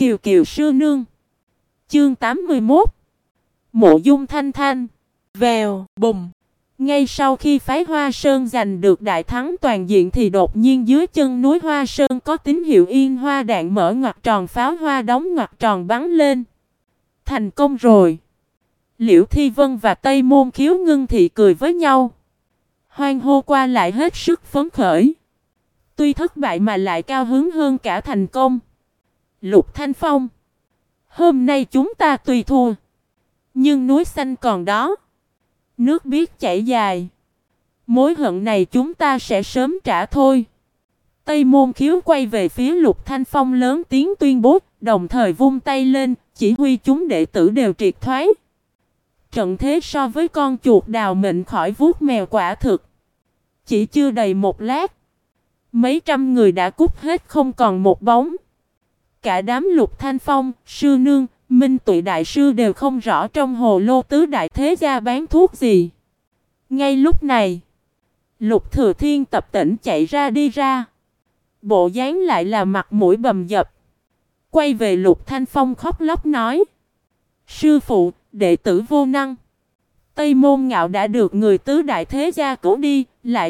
Kiều Kiều sư nương. Chương 81. Mộ Dung Thanh Thanh. Vèo, bùm. Ngay sau khi phái Hoa Sơn giành được đại thắng toàn diện thì đột nhiên dưới chân núi Hoa Sơn có tín hiệu yên hoa đạn mở ngoặc tròn, pháo hoa đóng ngoặc tròn bắn lên. Thành công rồi. Liễu Thi Vân và Tây Môn Khiếu Ngưng Thị cười với nhau, hoan hô qua lại hết sức phấn khởi. Tuy thất bại mà lại cao hứng hơn cả thành công. Lục Thanh Phong, hôm nay chúng ta tuy thua, nhưng núi xanh còn đó, nước biết chảy dài. Mối hận này chúng ta sẽ sớm trả thôi. Tây Môn Khiếu quay về phía Lục Thanh Phong lớn tiếng tuyên bố, đồng thời vung tay lên, chỉ huy chúng đệ tử đều triệt thoái. Trận thế so với con chuột đào mệnh khỏi vuốt mèo quả thực. Chỉ chưa đầy một lát, mấy trăm người đã cút hết không còn một bóng. Cả đám Lục Thanh Phong, sư nương, Minh Tụy đại sư đều không rõ trong hồ lô tứ đại thế gia bán thuốc gì. Ngay lúc này, Lục Thừa Thiên tập tễnh chạy ra đi ra. Bộ dáng lại là mặt mũi bầm dập. Quay về Lục Thanh Phong khóc lóc nói: sư phụ, đệ tử vô năng. Tây Môn Ngạo đã được người tứ đại thế gia cứu đi, lại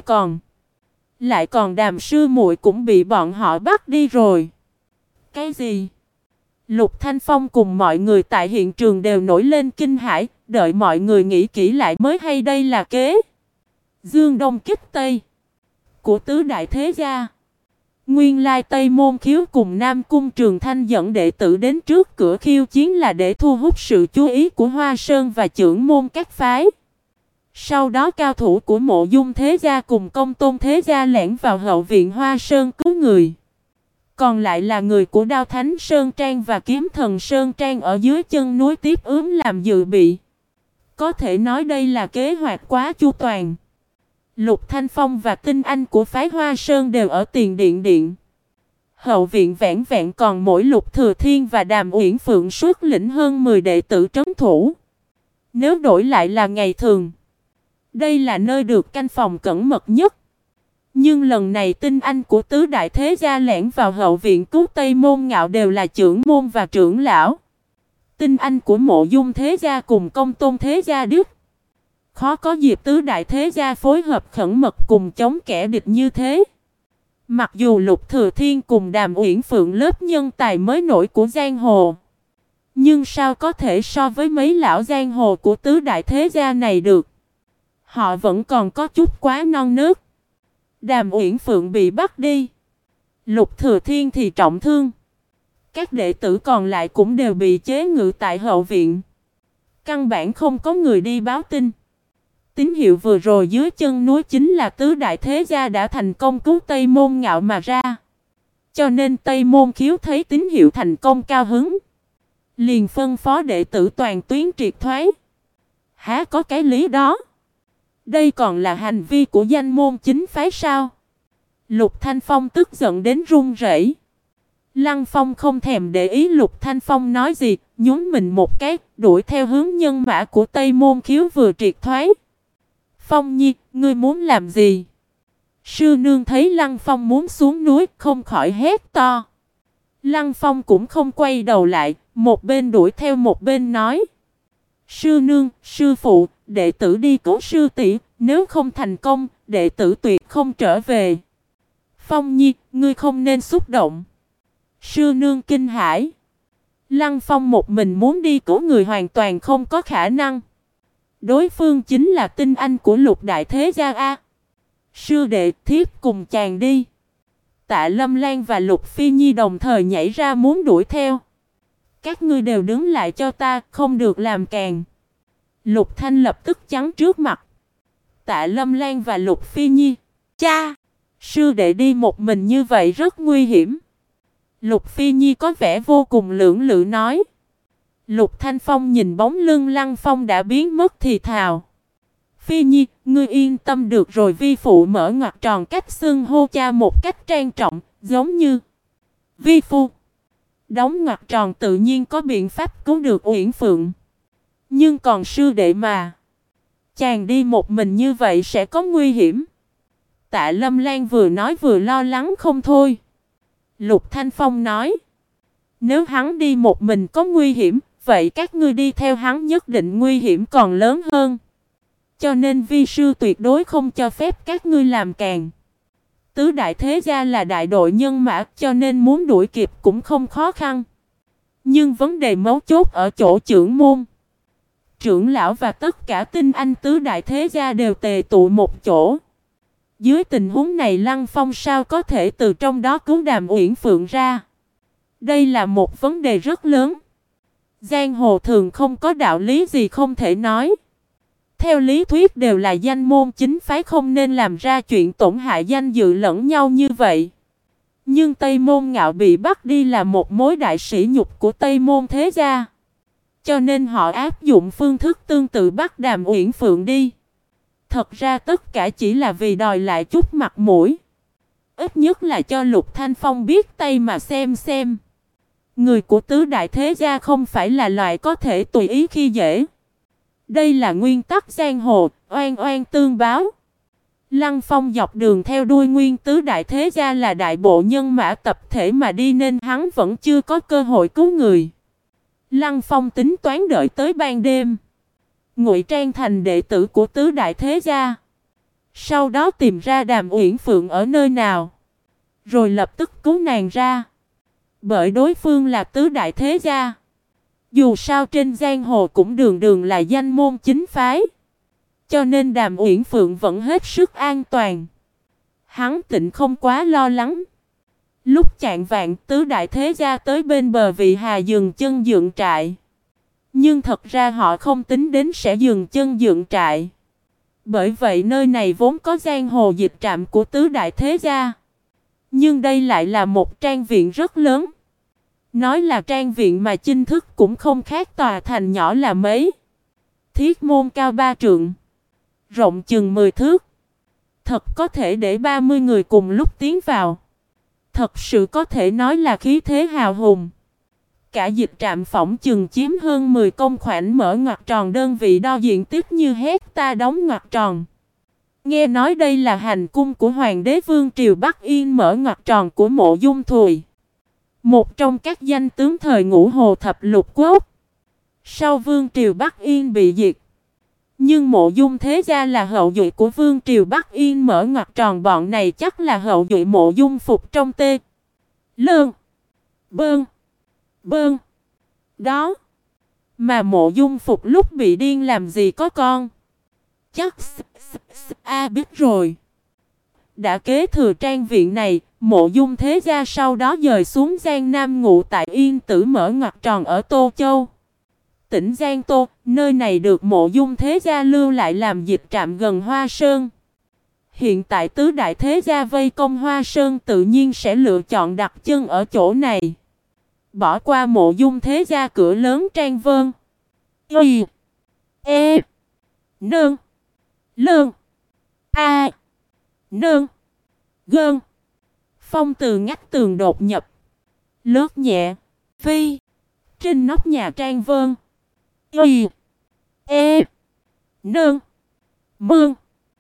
còn Đàm sư muội cũng bị bọn họ bắt đi rồi. Cái gì? Lục Thanh Phong cùng mọi người tại hiện trường đều nổi lên kinh hãi, đợi mọi người nghĩ kỹ lại mới hay đây là kế Dương Đông kích Tây của tứ đại thế gia. Nguyên lai Tây Môn Khiếu cùng Nam Cung Trường Thanh dẫn đệ tử đến trước cửa khiêu chiến là để thu hút sự chú ý của Hoa Sơn và trưởng môn các phái. Sau đó cao thủ của Mộ Dung thế gia cùng Công Tôn thế gia lẻn vào hậu viện Hoa Sơn cứu người. Còn lại là người của Đao Thánh Sơn Trang và Kiếm Thần Sơn Trang ở dưới chân núi tiếp ứng làm dự bị. Có thể nói đây là kế hoạch quá chu toàn. Lục Thanh Phong và tinh anh của phái Hoa Sơn đều ở tiền điện. Hậu viện vẻn vẹn còn mỗi Lục Thừa Thiên và Đàm Uyển Phượng xuất lĩnh hơn 10 đệ tử trấn thủ. Nếu đổi lại là ngày thường, đây là nơi được canh phòng cẩn mật nhất. Nhưng lần này tinh anh của tứ đại thế gia lẻn vào hậu viện cứu Tây Môn Ngạo đều là trưởng môn và trưởng lão. Tinh anh của Mộ Dung thế gia cùng Công Tôn thế gia đức. Khó có dịp tứ đại thế gia phối hợp khẩn mật cùng chống kẻ địch như thế. Mặc dù Lục Thừa Thiên cùng Đàm Uyển Phượng lớp nhân tài mới nổi của giang hồ, nhưng sao có thể so với mấy lão giang hồ của tứ đại thế gia này được. Họ vẫn còn có chút quá non nớt. Đàm Uyển Phượng bị bắt đi, Lục Thừa Thiên thì trọng thương. Các đệ tử còn lại cũng đều bị chế ngự tại hậu viện. Căn bản không có người đi báo tin. Tín hiệu vừa rồi dưới chân núi chính là tứ đại thế gia đã thành công cứu Tây Môn Ngạo mà ra. Cho nên Tây Môn Khiếu thấy tín hiệu thành công cao hứng, liền phân phó đệ tử toàn tuyến triệt thoái. Há có cái lý đó? Đây còn là hành vi của danh môn chính phái sao? Lục Thanh Phong tức giận đến run rẩy. Lăng Phong không thèm để ý Lục Thanh Phong nói gì, nhún mình một cái, đuổi theo hướng nhân mã của Tây Môn Khiếu vừa triệt thoái. Phong Nhi, ngươi muốn làm gì? Sư nương thấy Lăng Phong muốn xuống núi, không khỏi hét to. Lăng Phong cũng không quay đầu lại, một bên đuổi theo một bên nói: sư nương, sư phụ, đệ tử đi cứu sư tỷ, nếu không thành công, đệ tử tuyệt không trở về. Phong Nhi, ngươi không nên xúc động. Sư nương kinh hãi. Lăng Phong một mình muốn đi cứu người hoàn toàn không có khả năng. Đối phương chính là tinh anh của Lục đại thế gia a. Sư đệ, thiếp cùng chàng đi. Tạ Lâm Lan và Lục Phi Nhi đồng thời nhảy ra muốn đuổi theo. Các ngươi đều đứng lại cho ta, không được làm càn. Lục Thanh lập tức chắn trước mặt Tạ Lâm Lan và Lục Phi Nhi. Cha, sư đệ đi một mình như vậy rất nguy hiểm. Lục Phi Nhi có vẻ vô cùng lưỡng lự nói. Lục Thanh Phong nhìn bóng lưng Lăng Phong đã biến mất thì thào: Phi Nhi, ngươi yên tâm được rồi. Vi phụ mở ngoặc tròn cách xưng hô cha một cách trang trọng, giống như vi phu. Đóng ngoặc tròn tự nhiên có biện pháp cứu được Uyển Phượng. Nhưng còn sư đệ mà, chàng đi một mình như vậy sẽ có nguy hiểm. Tạ Lâm Lan vừa nói vừa lo lắng không thôi. Lục Thanh Phong nói: Nếu hắn đi một mình có nguy hiểm, vậy các ngươi đi theo hắn nhất định nguy hiểm còn lớn hơn. Cho nên vi sư tuyệt đối không cho phép các ngươi làm càn. Tứ đại thế gia là đại đội nhân mã, cho nên muốn đuổi kịp cũng không khó khăn. Nhưng vấn đề mấu chốt ở chỗ trưởng môn. Trưởng lão và tất cả tinh anh tứ đại thế gia đều tề tụ một chỗ. Dưới tình huống này Lăng Phong sao có thể từ trong đó cứu Đàm Uyển Phượng ra? Đây là một vấn đề rất lớn. Giang hồ thường không có đạo lý gì không thể nói. Theo lý thuyết đều là danh môn chính phái, không nên làm ra chuyện tổn hại danh dự lẫn nhau như vậy. Nhưng Tây Môn Ngạo bị bắt đi là một mối đại sỉ nhục của Tây Môn thế gia. Cho nên họ áp dụng phương thức tương tự bắt Đàm Uyển Phượng đi. Thật ra tất cả chỉ là vì đòi lại chút mặt mũi. Ít nhất là cho Lục Thanh Phong biết tay mà xem. Người của tứ đại thế gia không phải là loại có thể tùy ý khi dễ. Đây là nguyên tắc giang hồ, oan oan tương báo. Lăng Phong dọc đường theo đuôi nguyên tứ đại thế gia là đại bộ nhân mã tập thể mà đi nên hắn vẫn chưa có cơ hội cứu người. Lăng Phong tính toán đợi tới ban đêm, ngụy trang thành đệ tử của tứ đại thế gia. Sau đó tìm ra Đàm Uyển Phượng ở nơi nào, rồi lập tức cứu nàng ra. Bởi đối phương là tứ đại thế gia. Dù sao trên giang hồ cũng đường đường là danh môn chính phái. Cho nên Đàm Uyển Phượng vẫn hết sức an toàn. Hắn tịnh không quá lo lắng. Lúc chạng vạng tứ đại thế gia tới bên bờ Vị Hà dừng chân dựng trại. Nhưng thật ra họ không tính đến sẽ dừng chân dựng trại. Bởi vậy nơi này vốn có giang hồ dịch trạm của tứ đại thế gia. Nhưng đây lại là một trang viện rất lớn. Nói là trang viện mà chính thức cũng không khác tòa thành nhỏ là mấy. Thiết môn cao 3 trượng, rộng chừng 10 thước. Thật có thể để 30 người cùng lúc tiến vào. Thật sự có thể nói là khí thế hào hùng. Cả dịch trạm phỏng chừng chiếm hơn 10 công khoảnh mở ngoặc tròn, đơn vị đo diện tích như hecta đóng ngoặc tròn. Nghe nói đây là hành cung của Hoàng đế Vương triều Bắc Yên mở ngoặc tròn của Mộ Dung Thùy, một trong các danh tướng thời Ngũ Hồ Thập Lục Quốc. Sau Vương triều Bắc Yên bị diệt, nhưng Mộ Dung thế gia là hậu duệ của Vương triều Bắc Yên mở ngoặc tròn, bọn này chắc là hậu duệ Mộ Dung Phục trong Tê Lơn Bơn Bơn đó. Mà Mộ Dung Phục lúc bị điên làm gì có con. Chắc biết rồi. Đã kế thừa trang viện này, Mộ Dung thế gia sau đó dời xuống Giang Nam ngụ tại Yên Tử mở ngoặc tròn ở Tô Châu, tỉnh Giang Tô. Nơi này được Mộ Dung thế gia lưu lại làm dịch trạm gần Hoa Sơn. Hiện tại tứ đại thế gia vây công Hoa Sơn, tự nhiên sẽ lựa chọn đặt chân ở chỗ này. Bỏ qua Mộ Dung thế gia cửa lớn Trang Vân, Y E Nương Lương A Nương Gơn. Phong từ ngắt tường đột nhập, lướt nhẹ phi trên nóc nhà Trang Vân, Y E Nương Mương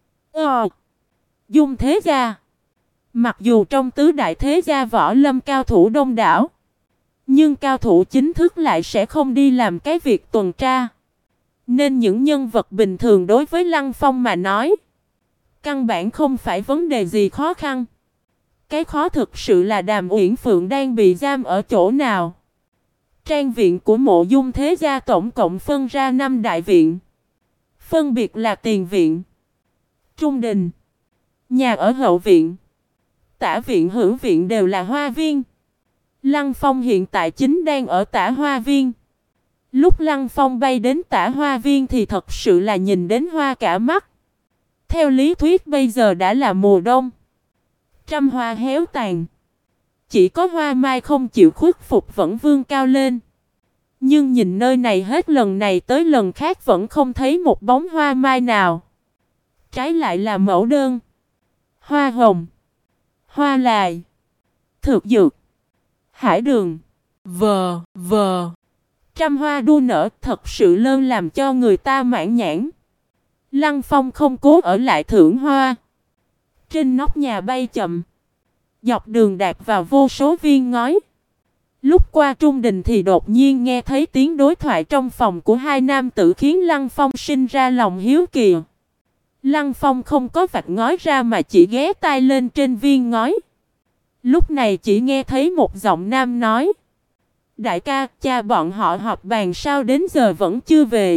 Dung thế gia. Mặc dù trong tứ đại thế gia võ lâm cao thủ đông đảo, nhưng cao thủ chính thức lại sẽ không đi làm cái việc tuần tra. Nên những nhân vật bình thường đối với Lăng Phong mà nói, căn bản không phải vấn đề gì khó khăn. Cái khó thực sự là Đàm Uyển Phượng đang bị giam ở chỗ nào. Trang viện của Mộ Dung thế gia tổng cộng phân ra 5 đại viện. Phân biệt là tiền viện, trung đình, nhà ở hậu viện, tả viện, hữu viện, đều là hoa viên. Lăng Phong hiện tại chính đang ở tả hoa viên. Lúc Lăng Phong bay đến tả hoa viên thì thật sự là nhìn đến hoa cả mắt. Theo lý thuyết bây giờ đã là mùa đông, trăm hoa héo tàn, chỉ có hoa mai không chịu khuất phục vẫn vươn cao lên. Nhưng nhìn nơi này hết lần này tới lần khác vẫn không thấy một bóng hoa mai nào. Trái lại là mẫu đơn, hoa hồng, hoa lài, thực dược, hải đường, vờ. Trăm hoa đua nở, thật sự lơn làm cho người ta mãn nhãn. Lăng Phong không cố ở lại thưởng hoa. Trên nóc nhà bay chậm, dọc đường đạp vào vô số viên ngói. Lúc qua trung đình thì đột nhiên nghe thấy tiếng đối thoại trong phòng của hai nam tử khiến Lăng Phong sinh ra lòng hiếu kỳ. Lăng Phong không có vạch ngói ra mà chỉ ghé tai lên trên viên ngói. Lúc này chỉ nghe thấy một giọng nam nói: đại ca, cha bọn họ họp bàn sao đến giờ vẫn chưa về.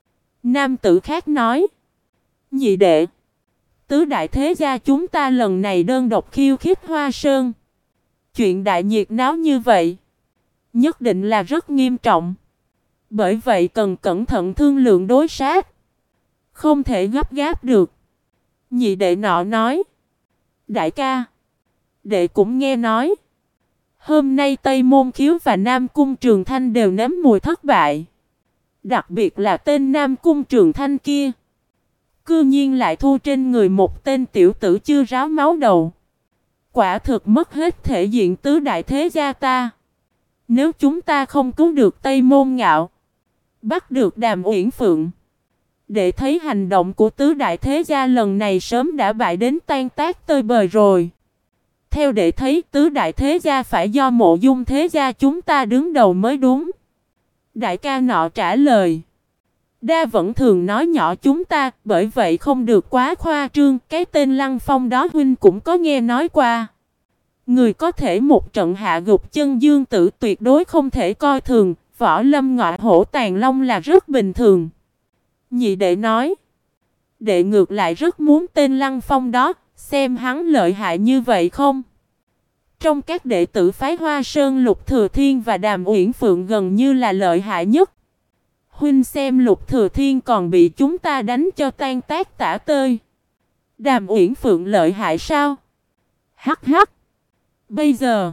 Nam tử khác nói: nhị đệ, tứ đại thế gia chúng ta lần này đơn độc khiêu khích Hoa Sơn. Chuyện đại nhiệt náo như vậy, nhất định là rất nghiêm trọng. Bởi vậy cần cẩn thận thương lượng đối sát, không thể gấp gáp được. Nhị đệ nọ nói: đại ca, đệ cũng nghe nói hôm nay Tây Môn Khiếu và Nam Cung Trường Thanh đều nếm mùi thất bại. Đặc biệt là tên Nam Cung Trường Thanh kia, cư nhiên lại thu trên người một tên tiểu tử chưa ráo máu đầu. Quả thực mất hết thể diện tứ đại thế gia ta. Nếu chúng ta không cứu được Tây Môn Ngạo, bắt được Đàm Uyển Phượng, để thấy hành động của tứ đại thế gia lần này sớm đã bại đến tan tác tơi bời rồi. Theo đệ thấy tứ đại thế gia phải do Mộ Dung thế gia chúng ta đứng đầu mới đúng. Đại ca nọ trả lời: đa vẫn thường nói nhỏ chúng ta, bởi vậy không được quá khoa trương. Cái tên Lăng Phong đó huynh cũng có nghe nói qua. Người có thể một trận hạ gục chân dương tử tuyệt đối không thể coi thường. Võ lâm ngọa hổ tàn long là rất bình thường. Nhị đệ nói: đệ ngược lại rất muốn tên Lăng Phong đó, xem hắn lợi hại như vậy không. Trong các đệ tử phái Hoa Sơn, Lục Thừa Thiên và Đàm Uyển Phượng gần như là lợi hại nhất. Huynh xem Lục Thừa Thiên còn bị chúng ta đánh cho tan tác tả tơi. Đàm Uyển Phượng lợi hại sao? Hắc hắc. Bây giờ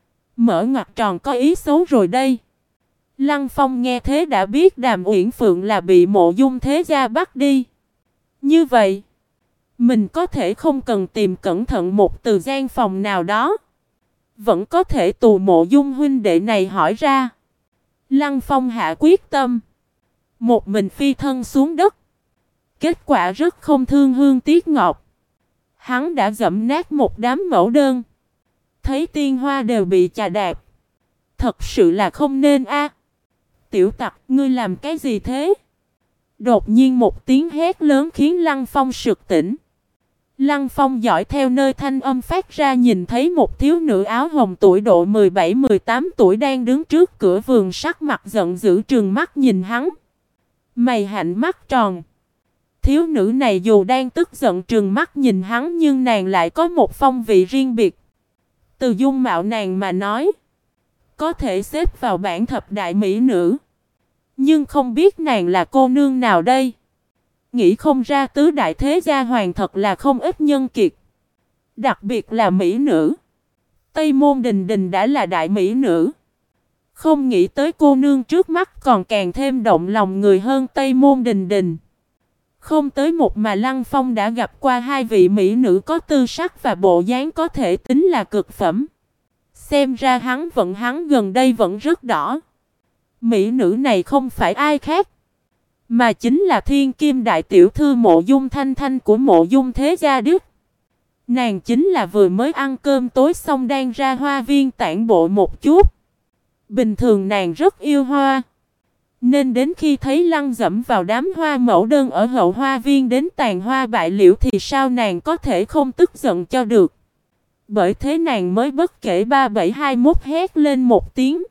mở ngoặc tròn có ý xấu rồi đây. Lăng Phong nghe thế đã biết Đàm Uyển Phượng là bị Mộ Dung thế gia bắt đi. Như vậy, mình có thể không cần tìm cẩn thận một từ gian phòng nào đó, vẫn có thể tù Mộ Dung huynh đệ này hỏi ra. Lăng Phong hạ quyết tâm, một mình phi thân xuống đất. Kết quả rất không thương hương tiếc ngọt. Hắn đã dẫm nát một đám mẫu đơn, thấy tiên hoa đều bị chà đạp. Thật sự là không nên a. Tiểu tặc, ngươi làm cái gì thế? Đột nhiên một tiếng hét lớn khiến Lăng Phong sực tỉnh. Lăng Phong dõi theo nơi thanh âm phát ra, nhìn thấy một thiếu nữ áo hồng tuổi độ 17-18 tuổi đang đứng trước cửa vườn, sắc mặt giận dữ trừng mắt nhìn hắn. Mày hạnh mắt tròn. Thiếu nữ này dù đang tức giận trừng mắt nhìn hắn, nhưng nàng lại có một phong vị riêng biệt. Từ dung mạo nàng mà nói, có thể xếp vào bảng thập đại mỹ nữ. Nhưng không biết nàng là cô nương nào đây. Nghĩ không ra tứ đại thế gia hoàng thật là không ít nhân kiệt. Đặc biệt là mỹ nữ. Tây Môn Đình Đình đã là đại mỹ nữ. Không nghĩ tới cô nương trước mắt còn càng thêm động lòng người hơn Tây Môn Đình Đình. Không tới một mà Lăng Phong đã gặp qua hai vị mỹ nữ có tư sắc và bộ dáng có thể tính là cực phẩm. Xem ra hắn gần đây vẫn rất đỏ. Mỹ nữ này không phải ai khác, mà chính là thiên kim đại tiểu thư Mộ Dung Thanh Thanh của Mộ Dung thế gia Đức. Nàng chính là vừa mới ăn cơm tối xong đang ra hoa viên tản bộ một chút. Bình thường nàng rất yêu hoa, nên đến khi thấy Lăng dẫm vào đám hoa mẫu đơn ở hậu hoa viên đến tàn hoa bại liễu thì sao nàng có thể không tức giận cho được. Bởi thế nàng mới bất kể 3721 hét lên một tiếng: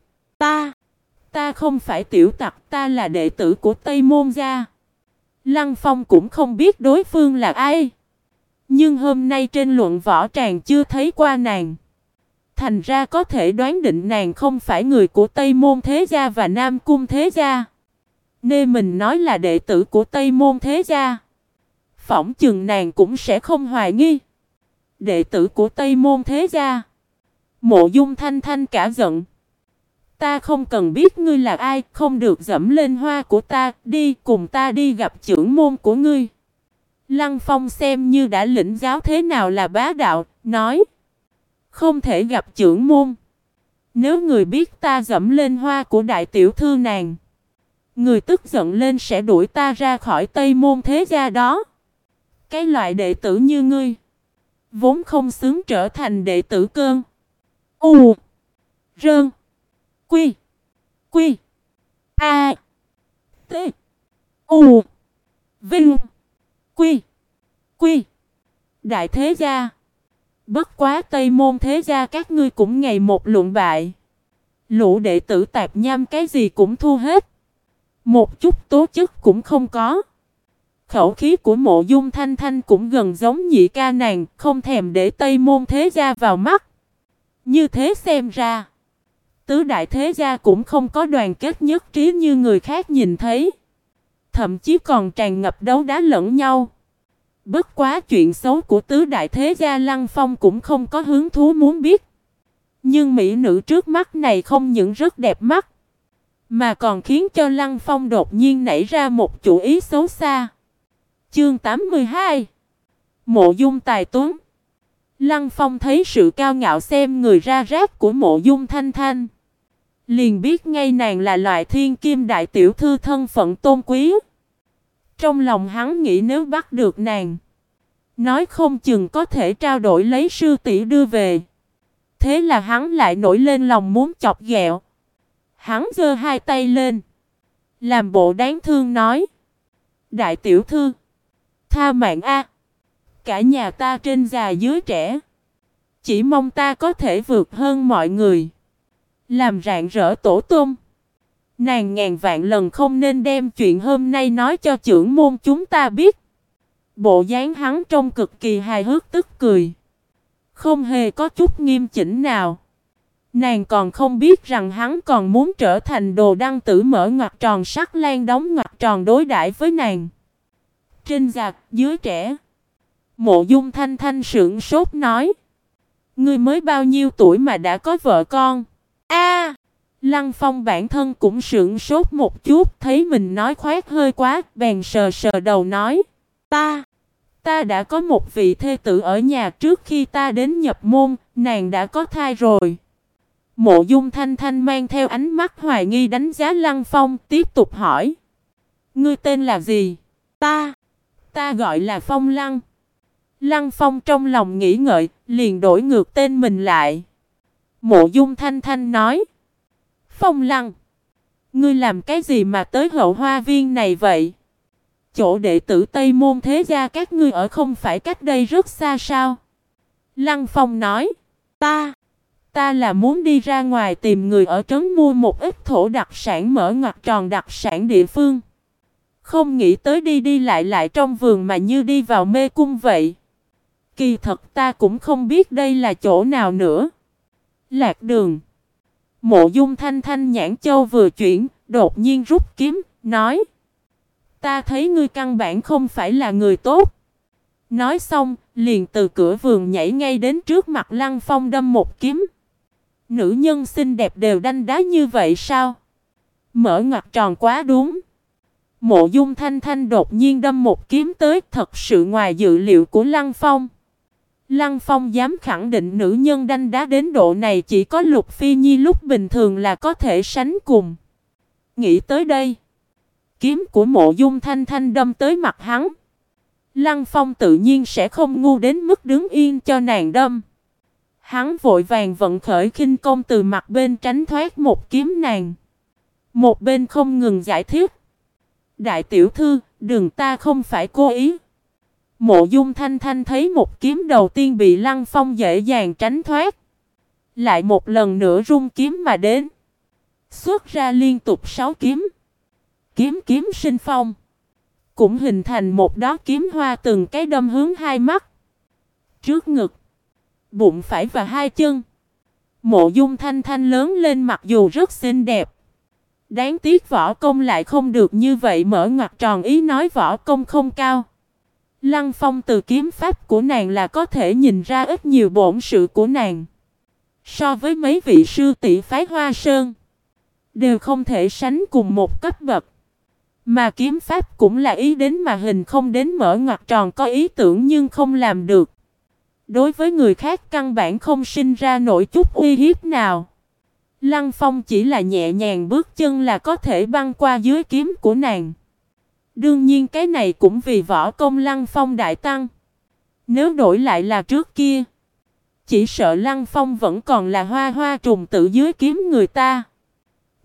Ta không phải tiểu tặc, ta là đệ tử của Tây Môn gia. Lăng Phong cũng không biết đối phương là ai, nhưng hôm nay trên luận võ tràng chưa thấy qua nàng, thành ra có thể đoán định nàng không phải người của Tây Môn thế gia và Nam Cung thế gia. Nên mình nói là đệ tử của Tây Môn thế gia, phỏng chừng nàng cũng sẽ không hoài nghi. Đệ tử của Tây Môn thế gia. Mộ Dung Thanh Thanh cả giận: ta không cần biết ngươi là ai, không được dẫm lên hoa của ta, đi cùng ta đi gặp trưởng môn của ngươi. Lăng Phong xem như đã lĩnh giáo thế nào là bá đạo, nói: không thể gặp trưởng môn. Nếu người biết ta dẫm lên hoa của đại tiểu thư nàng, người tức giận lên sẽ đuổi ta ra khỏi Tây Môn thế gia đó. Cái loại đệ tử như ngươi, vốn không xứng trở thành đệ tử Cơn U Rơn Quy. Quy. A. T. U. Vinh. Quy. Quy. Đại thế gia. Bất quá Tây Môn thế gia các ngươi cũng ngày một luận bại. Lũ đệ tử tạp nham cái gì cũng thu hết. Một chút tố chất cũng không có. Khẩu khí của Mộ Dung Thanh Thanh cũng gần giống nhị ca nàng, không thèm để Tây Môn thế gia vào mắt. Như thế xem ra, tứ đại thế gia cũng không có đoàn kết nhất trí như người khác nhìn thấy. Thậm chí còn tràn ngập đấu đá lẫn nhau. Bất quá chuyện xấu của tứ đại thế gia Lăng Phong cũng không có hứng thú muốn biết. Nhưng mỹ nữ trước mắt này không những rất đẹp mắt, mà còn khiến cho Lăng Phong đột nhiên nảy ra một chủ ý xấu xa. Chương 82. Mộ Dung tài tuấn. Lăng Phong thấy sự cao ngạo xem người ra rác của Mộ Dung Thanh Thanh, liền biết ngay nàng là loại thiên kim đại tiểu thư thân phận tôn quý. Trong lòng hắn nghĩ nếu bắt được nàng, nói không chừng có thể trao đổi lấy sư tỷ đưa về. Thế là hắn lại nổi lên lòng muốn chọc ghẹo. Hắn giơ hai tay lên, làm bộ đáng thương nói: Đại tiểu thư, tha mạng a, cả nhà ta trên già dưới trẻ, chỉ mong ta có thể vượt hơn mọi người, làm rạng rỡ tổ tông. Nàng ngàn vạn lần không nên đem chuyện hôm nay nói cho trưởng môn chúng ta biết. Bộ dáng hắn trông cực kỳ hài hước tức cười, không hề có chút nghiêm chỉnh nào. Nàng còn không biết rằng hắn còn muốn trở thành đồ đăng tử mở ngoặc tròn sắc lan đóng ngoặc tròn đối đãi với nàng. Trên giặc dưới trẻ. Mộ Dung Thanh Thanh sững sốt nói: Ngươi mới bao nhiêu tuổi mà đã có vợ con? A! Lăng Phong bản thân cũng sững sốt một chút, thấy mình nói khoác hơi quá, bèn sờ sờ đầu nói: Ta đã có một vị thê tử ở nhà, trước khi ta đến nhập môn, nàng đã có thai rồi. Mộ Dung Thanh Thanh mang theo ánh mắt hoài nghi đánh giá Lăng Phong, tiếp tục hỏi: Ngươi tên là gì? Ta gọi là Phong Lăng. Lăng Phong trong lòng nghĩ ngợi, liền đổi ngược tên mình lại. Mộ Dung Thanh Thanh nói: Phong Lăng, ngươi làm cái gì mà tới Hậu Hoa Viên này vậy? Chỗ đệ tử Tây Môn thế gia các ngươi ở không phải cách đây rất xa sao? Lăng Phong nói: Ta là muốn đi ra ngoài tìm người ở trấn mua một ít thổ đặc sản mở ngoặc tròn đặc sản địa phương. Không nghĩ tới đi đi lại trong vườn mà như đi vào mê cung vậy. Kỳ thật ta cũng không biết đây là chỗ nào nữa. Lạc đường. Mộ Dung Thanh Thanh nhãn châu vừa chuyển, đột nhiên rút kiếm, nói: Ta thấy ngươi căn bản không phải là người tốt. Nói xong, liền từ cửa vườn nhảy ngay đến trước mặt Lăng Phong đâm một kiếm. Nữ nhân xinh đẹp đều đanh đá như vậy sao? Mở ngoặc tròn quá đúng. Mộ Dung Thanh Thanh đột nhiên đâm một kiếm tới, thật sự ngoài dự liệu của Lăng Phong. Lăng Phong dám khẳng định nữ nhân đanh đá đến độ này chỉ có Lục Phi Nhi lúc bình thường là có thể sánh cùng. Nghĩ tới đây, kiếm của Mộ Dung Thanh Thanh đâm tới mặt hắn. Lăng Phong tự nhiên sẽ không ngu đến mức đứng yên cho nàng đâm. Hắn vội vàng vận khởi khinh công từ mặt bên tránh thoát một kiếm nàng. Một bên không ngừng giải thích: Đại tiểu thư, đừng, ta không phải cố ý. Mộ Dung Thanh Thanh thấy một kiếm đầu tiên bị Lăng Phong dễ dàng tránh thoát, lại một lần nữa rung kiếm mà đến. Xuất ra liên tục 6 kiếm. Kiếm kiếm sinh phong, cũng hình thành một đóa kiếm hoa từng cái đâm hướng hai mắt, trước ngực, bụng phải và hai chân. Mộ Dung Thanh Thanh lớn lên mặc dù rất xinh đẹp, đáng tiếc võ công lại không được như vậy, mở ngoặc tròn ý nói võ công không cao. Lăng Phong từ kiếm pháp của nàng là có thể nhìn ra ít nhiều bổn sự của nàng. So với mấy vị sư tỷ phái Hoa Sơn, đều không thể sánh cùng một cấp bậc. Mà kiếm pháp cũng là ý đến mà hình không đến, mở ngoặc tròn có ý tưởng nhưng không làm được. Đối với người khác căn bản không sinh ra nổi chút uy hiếp nào. Lăng Phong chỉ là nhẹ nhàng bước chân là có thể băng qua dưới kiếm của nàng. Đương nhiên cái này cũng vì võ công Lăng Phong đại tăng. Nếu đổi lại là trước kia, chỉ sợ Lăng Phong vẫn còn là hoa hoa trùng tự dưới kiếm người ta.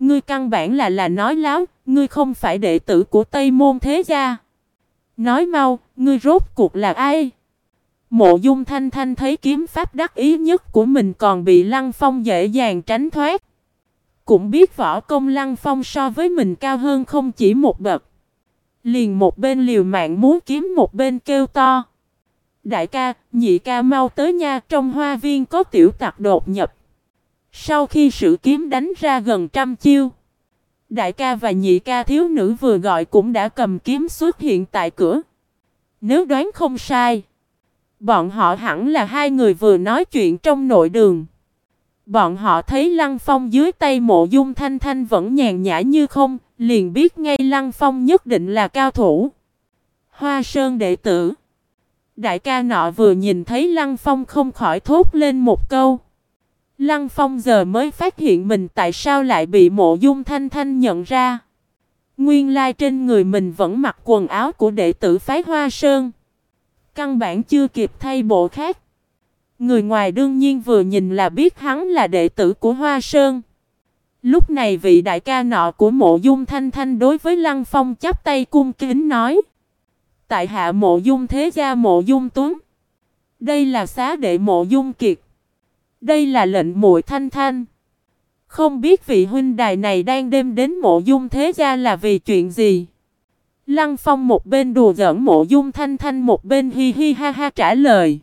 Ngươi căn bản là nói láo, ngươi không phải đệ tử của Tây Môn Thế Gia. Nói mau, ngươi rốt cuộc là ai? Mộ Dung Thanh Thanh thấy kiếm pháp đắc ý nhất của mình còn bị Lăng Phong dễ dàng tránh thoát. Cũng biết võ công Lăng Phong so với mình cao hơn không chỉ một bậc. Liền một bên liều mạng muốn kiếm, một bên kêu to. Đại ca, nhị ca mau tới nha, trong hoa viên có tiểu tặc đột nhập. Sau khi sử kiếm đánh ra gần trăm chiêu, đại ca và nhị ca thiếu nữ vừa gọi cũng đã cầm kiếm xuất hiện tại cửa. Nếu đoán không sai, bọn họ hẳn là hai người vừa nói chuyện trong nội đường. Bọn họ thấy Lăng Phong dưới tay Mộ Dung Thanh Thanh vẫn nhàn nhã như không, liền biết ngay Lăng Phong nhất định là cao thủ. Hoa Sơn đệ tử. Đại ca nọ vừa nhìn thấy Lăng Phong không khỏi thốt lên một câu. Lăng Phong giờ mới phát hiện mình tại sao lại bị Mộ Dung Thanh Thanh nhận ra. Nguyên lai trên người mình vẫn mặc quần áo của đệ tử phái Hoa Sơn. Căn bản chưa kịp thay bộ khác. Người ngoài đương nhiên vừa nhìn là biết hắn là đệ tử của Hoa Sơn. Lúc này vị đại ca nọ của Mộ Dung Thanh Thanh đối với Lăng Phong chắp tay cung kính nói. Tại hạ Mộ Dung Thế Gia Mộ Dung Tuấn. Đây là xá đệ Mộ Dung Kiệt. Đây là lệnh muội Thanh Thanh. Không biết vị huynh đài này đang đem đến Mộ Dung Thế Gia là vì chuyện gì? Lăng Phong một bên đùa giỡn Mộ Dung Thanh Thanh, một bên hi hi ha ha trả lời.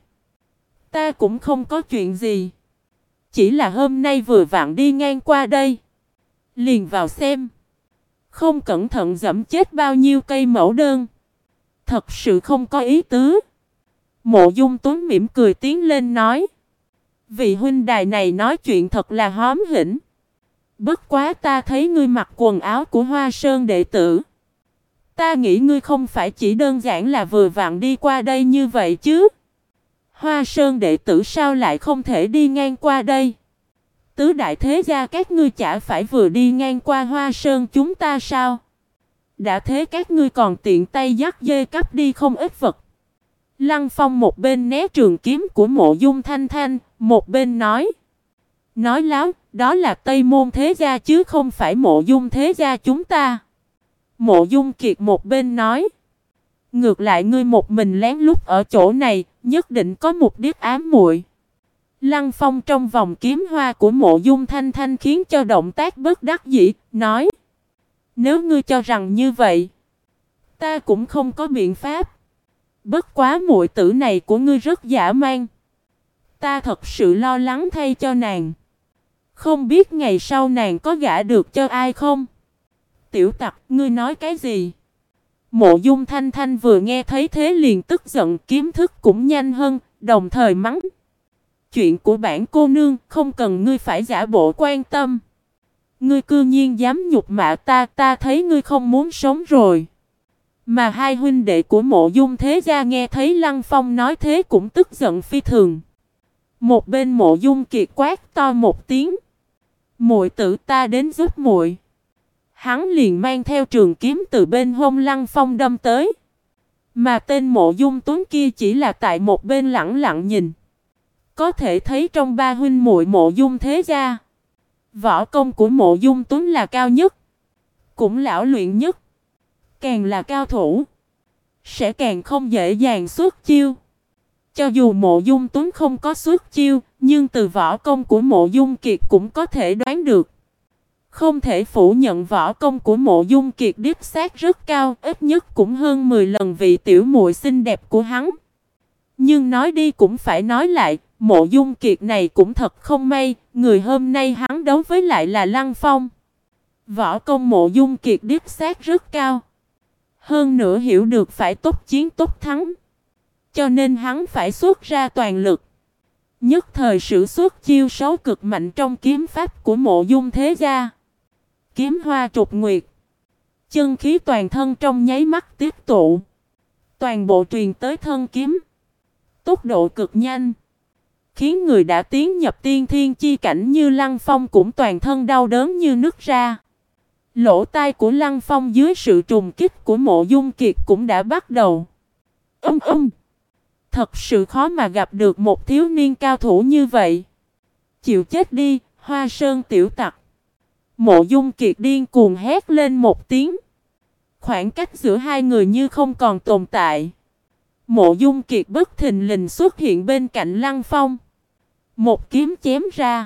Ta cũng không có chuyện gì. Chỉ là hôm nay vừa vặn đi ngang qua đây. Liền vào xem. Không cẩn thận giẫm chết bao nhiêu cây mẫu đơn. Thật sự không có ý tứ. Mộ Dung Tuấn mỉm cười tiến lên nói. Vị huynh đài này nói chuyện thật là hóm hỉnh. Bất quá ta thấy ngươi mặc quần áo của Hoa Sơn đệ tử. Ta nghĩ ngươi không phải chỉ đơn giản là vừa vặn đi qua đây như vậy chứ. Hoa Sơn đệ tử sao lại không thể đi ngang qua đây? Tứ đại thế gia các ngươi chả phải vừa đi ngang qua Hoa Sơn chúng ta sao? Đã thế các ngươi còn tiện tay dắt dê cắp đi không ít vật. Lăng Phong một bên né trường kiếm của Mộ Dung Thanh Thanh, một bên nói. Nói láo, đó là Tây Môn Thế Gia chứ không phải Mộ Dung Thế Gia chúng ta. Mộ Dung Kiệt một bên nói. Ngược lại ngươi một mình lén lút ở chỗ này, nhất định có mục đích ám muội. Lăng Phong trong vòng kiếm hoa của Mộ Dung Thanh Thanh khiến cho động tác bất đắc dĩ, nói. Nếu ngươi cho rằng như vậy, ta cũng không có biện pháp. Bất quá muội tử này của ngươi rất dã man. Ta thật sự lo lắng thay cho nàng. Không biết ngày sau nàng có gả được cho ai không? Tiểu tặc, ngươi nói cái gì? Mộ Dung Thanh Thanh vừa nghe thấy thế liền tức giận, kiếm thức cũng nhanh hơn, đồng thời mắng. Chuyện của bản cô nương, không cần ngươi phải giả bộ quan tâm. Ngươi cư nhiên dám nhục mạ ta, ta thấy ngươi không muốn sống rồi. Mà hai huynh đệ của Mộ Dung Thế Gia nghe thấy Lăng Phong nói thế cũng tức giận phi thường. Một bên Mộ Dung Kiệt quát to một tiếng. Muội tử, ta đến giúp muội. Hắn liền mang theo trường kiếm từ bên hông Lăng Phong đâm tới. Mà tên Mộ Dung Tuấn kia chỉ là tại một bên lẳng lặng nhìn. Có thể thấy trong ba huynh muội Mộ Dung Thế Gia, võ công của Mộ Dung Tuấn là cao nhất, cũng lão luyện nhất. Càng là cao thủ, sẽ càng không dễ dàng xuất chiêu. Cho dù Mộ Dung Tuấn không có xuất chiêu, nhưng từ võ công của Mộ Dung Kiệt cũng có thể đoán được. Không thể phủ nhận võ công của Mộ Dung Kiệt đích xác rất cao, ít nhất cũng hơn 10 lần vị tiểu muội xinh đẹp của hắn. Nhưng nói đi cũng phải nói lại, Mộ Dung Kiệt này cũng thật không may, người hôm nay hắn đấu với lại là Lăng Phong. Võ công Mộ Dung Kiệt đích xác rất cao. Hơn nữa hiểu được phải tốt chiến tốt thắng. Cho nên hắn phải xuất ra toàn lực. Nhất thời sử xuất chiêu số cực mạnh trong kiếm pháp của Mộ Dung Thế Gia. Kiếm hoa trục nguyệt. Chân khí toàn thân trong nháy mắt tiếp tụ. Toàn bộ truyền tới thân kiếm. Tốc độ cực nhanh. Khiến người đã tiến nhập tiên thiên chi cảnh như Lăng Phong cũng toàn thân đau đớn như nứt ra. Lỗ tai của Lăng Phong dưới sự trùng kích của Mộ Dung Kiệt cũng đã bắt đầu. Thật sự khó mà gặp được một thiếu niên cao thủ như vậy. Chịu chết đi, Hoa Sơn tiểu tặc. Mộ Dung Kiệt điên cuồng hét lên một tiếng. Khoảng cách giữa hai người như không còn tồn tại. Mộ Dung Kiệt bất thình lình xuất hiện bên cạnh Lăng Phong. Một kiếm chém ra.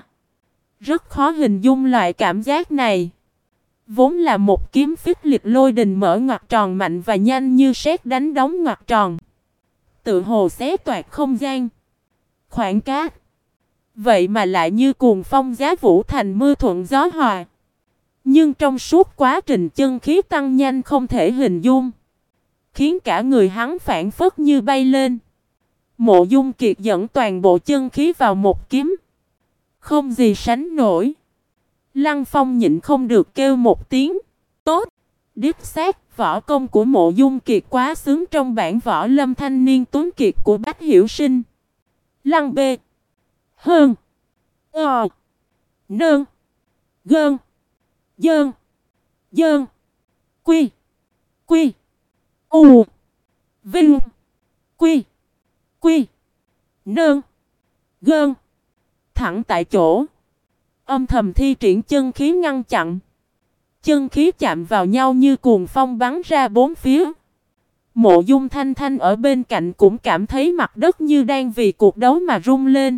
Rất khó hình dung loại cảm giác này. Vốn là một kiếm phích liệt lôi đình mở ngoặc tròn mạnh và nhanh như sét đánh đóng ngoặc tròn. Tự hồ xé toạc không gian. Khoảng cách. Vậy mà lại như cuồng phong giá vũ thành mưa thuận gió hòa. Nhưng trong suốt quá trình chân khí tăng nhanh không thể hình dung. Khiến cả người hắn phảng phất như bay lên. Mộ Dung Kiệt dẫn toàn bộ chân khí vào một kiếm. Không gì sánh nổi. Lăng Phong nhịn không được kêu một tiếng. Tốt! Đích xác, võ công của Mộ Dung Kiệt quá xứng trong bản võ lâm thanh niên tuấn kiệt của Bách Hiểu Sinh. Lăng B. Hơn. Ờ. Nơn. Gơn. Dơn. Dơn. Quy. Quy. U. Vinh. Quy. Quy. Nơn. Gơn. Thẳng tại chỗ. Âm thầm thi triển chân khí ngăn chặn. Chân khí chạm vào nhau như cuồng phong bắn ra bốn phía. Mộ Dung Thanh Thanh ở bên cạnh cũng cảm thấy mặt đất như đang vì cuộc đấu mà rung lên.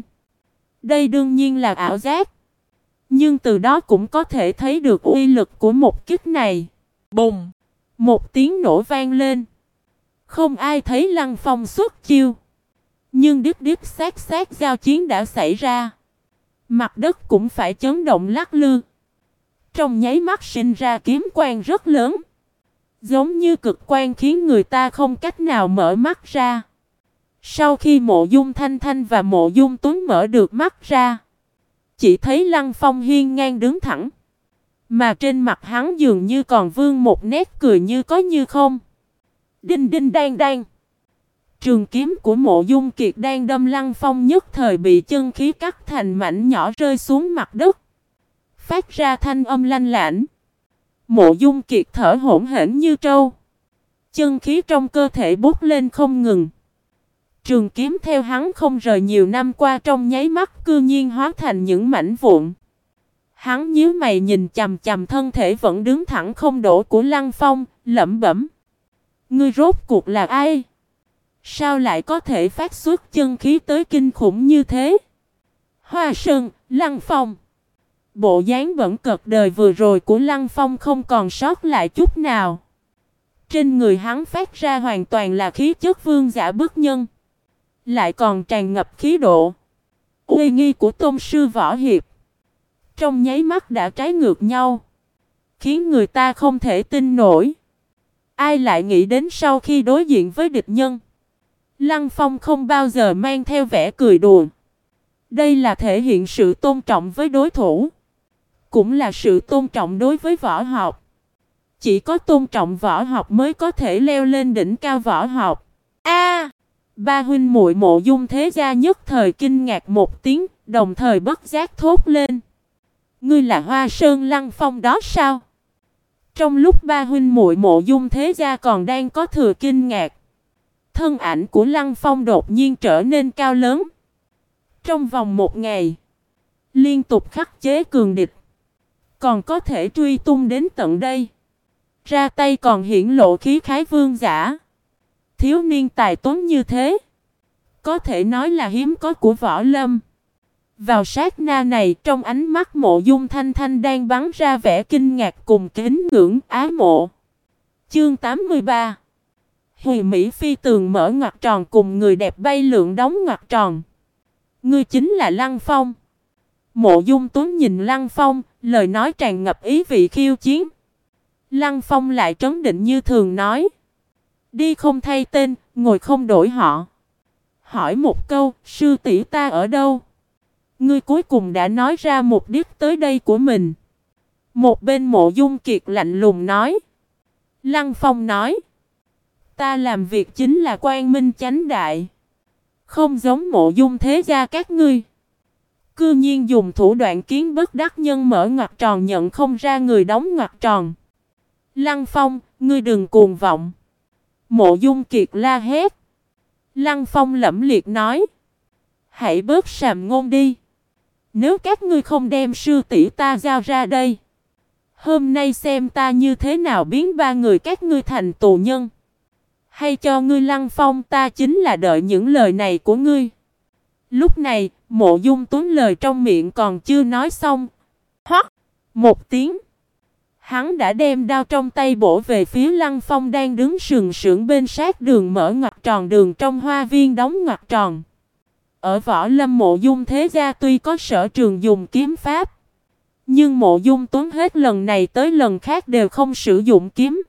Đây đương nhiên là ảo giác. Nhưng từ đó cũng có thể thấy được uy lực của một kích này. Bùng! Một tiếng nổ vang lên. Không ai thấy Lăng Phong xuất chiêu. Nhưng điếc điếc sát giao chiến đã xảy ra. Mặt đất cũng phải chấn động lắc lư. Trong nháy mắt sinh ra kiếm quang rất lớn. Giống như cực quang khiến người ta không cách nào mở mắt ra. Sau khi Mộ Dung Thanh Thanh và Mộ Dung Tuấn mở được mắt ra, chỉ thấy Lăng Phong hiên ngang đứng thẳng. Mà trên mặt hắn dường như còn vương một nét cười như có như không. Đinh đinh đang đang. Trường kiếm của Mộ Dung Kiệt đang đâm Lăng Phong nhất thời bị chân khí cắt thành mảnh nhỏ rơi xuống mặt đất. Phát ra thanh âm lanh lảnh. Mộ Dung Kiệt thở hổn hển như trâu. Chân khí trong cơ thể bốc lên không ngừng. Trường kiếm theo hắn không rời nhiều năm qua trong nháy mắt cư nhiên hóa thành những mảnh vụn. Hắn nhíu mày nhìn chằm chằm thân thể vẫn đứng thẳng không đổ của Lăng Phong, lẩm bẩm. Ngươi rốt cuộc là ai? Sao lại có thể phát xuất chân khí tới kinh khủng như thế? Hoa Sơn, Lăng Phong. Bộ dáng bẩn cợt đời vừa rồi của Lăng Phong không còn sót lại chút nào. Trên người hắn phát ra hoàn toàn là khí chất vương giả bức nhân. Lại còn tràn ngập khí độ, uy nghi của tôn sư võ hiệp. Trong nháy mắt đã trái ngược nhau, khiến người ta không thể tin nổi. Ai lại nghĩ đến sau khi đối diện với địch nhân, Lăng Phong không bao giờ mang theo vẻ cười đùa. Đây là thể hiện sự tôn trọng với đối thủ, cũng là sự tôn trọng đối với võ học. Chỉ có tôn trọng võ học mới có thể leo lên đỉnh cao võ học. Ba huynh muội Mộ Dung Thế Gia nhất thời kinh ngạc một tiếng, đồng thời bất giác thốt lên. Ngươi là Hoa Sơn Lăng Phong đó sao? Trong lúc ba huynh muội Mộ Dung Thế Gia còn đang có thừa kinh ngạc, thân ảnh của Lăng Phong đột nhiên trở nên cao lớn. Trong vòng một ngày, liên tục khắc chế cường địch, còn có thể truy tung đến tận đây. Ra tay còn hiển lộ khí khái vương giả. Thiếu niên tài tuấn như thế, có thể nói là hiếm có của võ lâm. Vào sát na này, trong ánh mắt Mộ Dung Thanh Thanh đang bắn ra vẻ kinh ngạc cùng kính ngưỡng ái mộ. Chương 83. Hùy Mỹ phi tường mở ngoặc tròn cùng người đẹp bay lượn đóng ngoặc tròn. Ngươi chính là Lăng Phong. Mộ Dung Tuấn nhìn Lăng Phong, lời nói tràn ngập ý vị khiêu chiến. Lăng Phong lại trấn định như thường nói. Đi không thay tên, ngồi không đổi họ. Hỏi một câu, sư tỷ ta ở đâu? Ngươi cuối cùng đã nói ra mục đích tới đây của mình. Một bên Mộ Dung Kiệt lạnh lùng nói. Lăng Phong nói. Ta làm việc chính là quang minh chánh đại. Không giống Mộ Dung Thế Gia các ngươi. Cư nhiên dùng thủ đoạn kiến bất đắc nhân mở ngoặc tròn nhận không ra người đóng ngoặc tròn. Lăng Phong, ngươi đừng cuồng vọng. Mộ Dung Kiệt la hét. Lăng Phong lẫm liệt nói. Hãy bớt sàm ngôn đi. Nếu các ngươi không đem sư tỷ ta giao ra đây, Hôm nay xem ta như thế nào biến ba người các ngươi thành tù nhân. Hay cho ngươi lăng phong, ta chính là đợi những lời này của ngươi. Lúc này, Mộ Dung Tuấn lời trong miệng còn chưa nói xong. Hoắc một tiếng. Hắn đã đem đao trong tay bổ về phía Lăng Phong đang đứng sừng sững bên sát đường mở ngoặc tròn đường trong hoa viên đóng ngoặc tròn. Ở Võ Lâm Mộ Dung thế gia tuy có sở trường dùng kiếm pháp, nhưng Mộ Dung Tuấn hết lần này tới lần khác đều không sử dụng kiếm.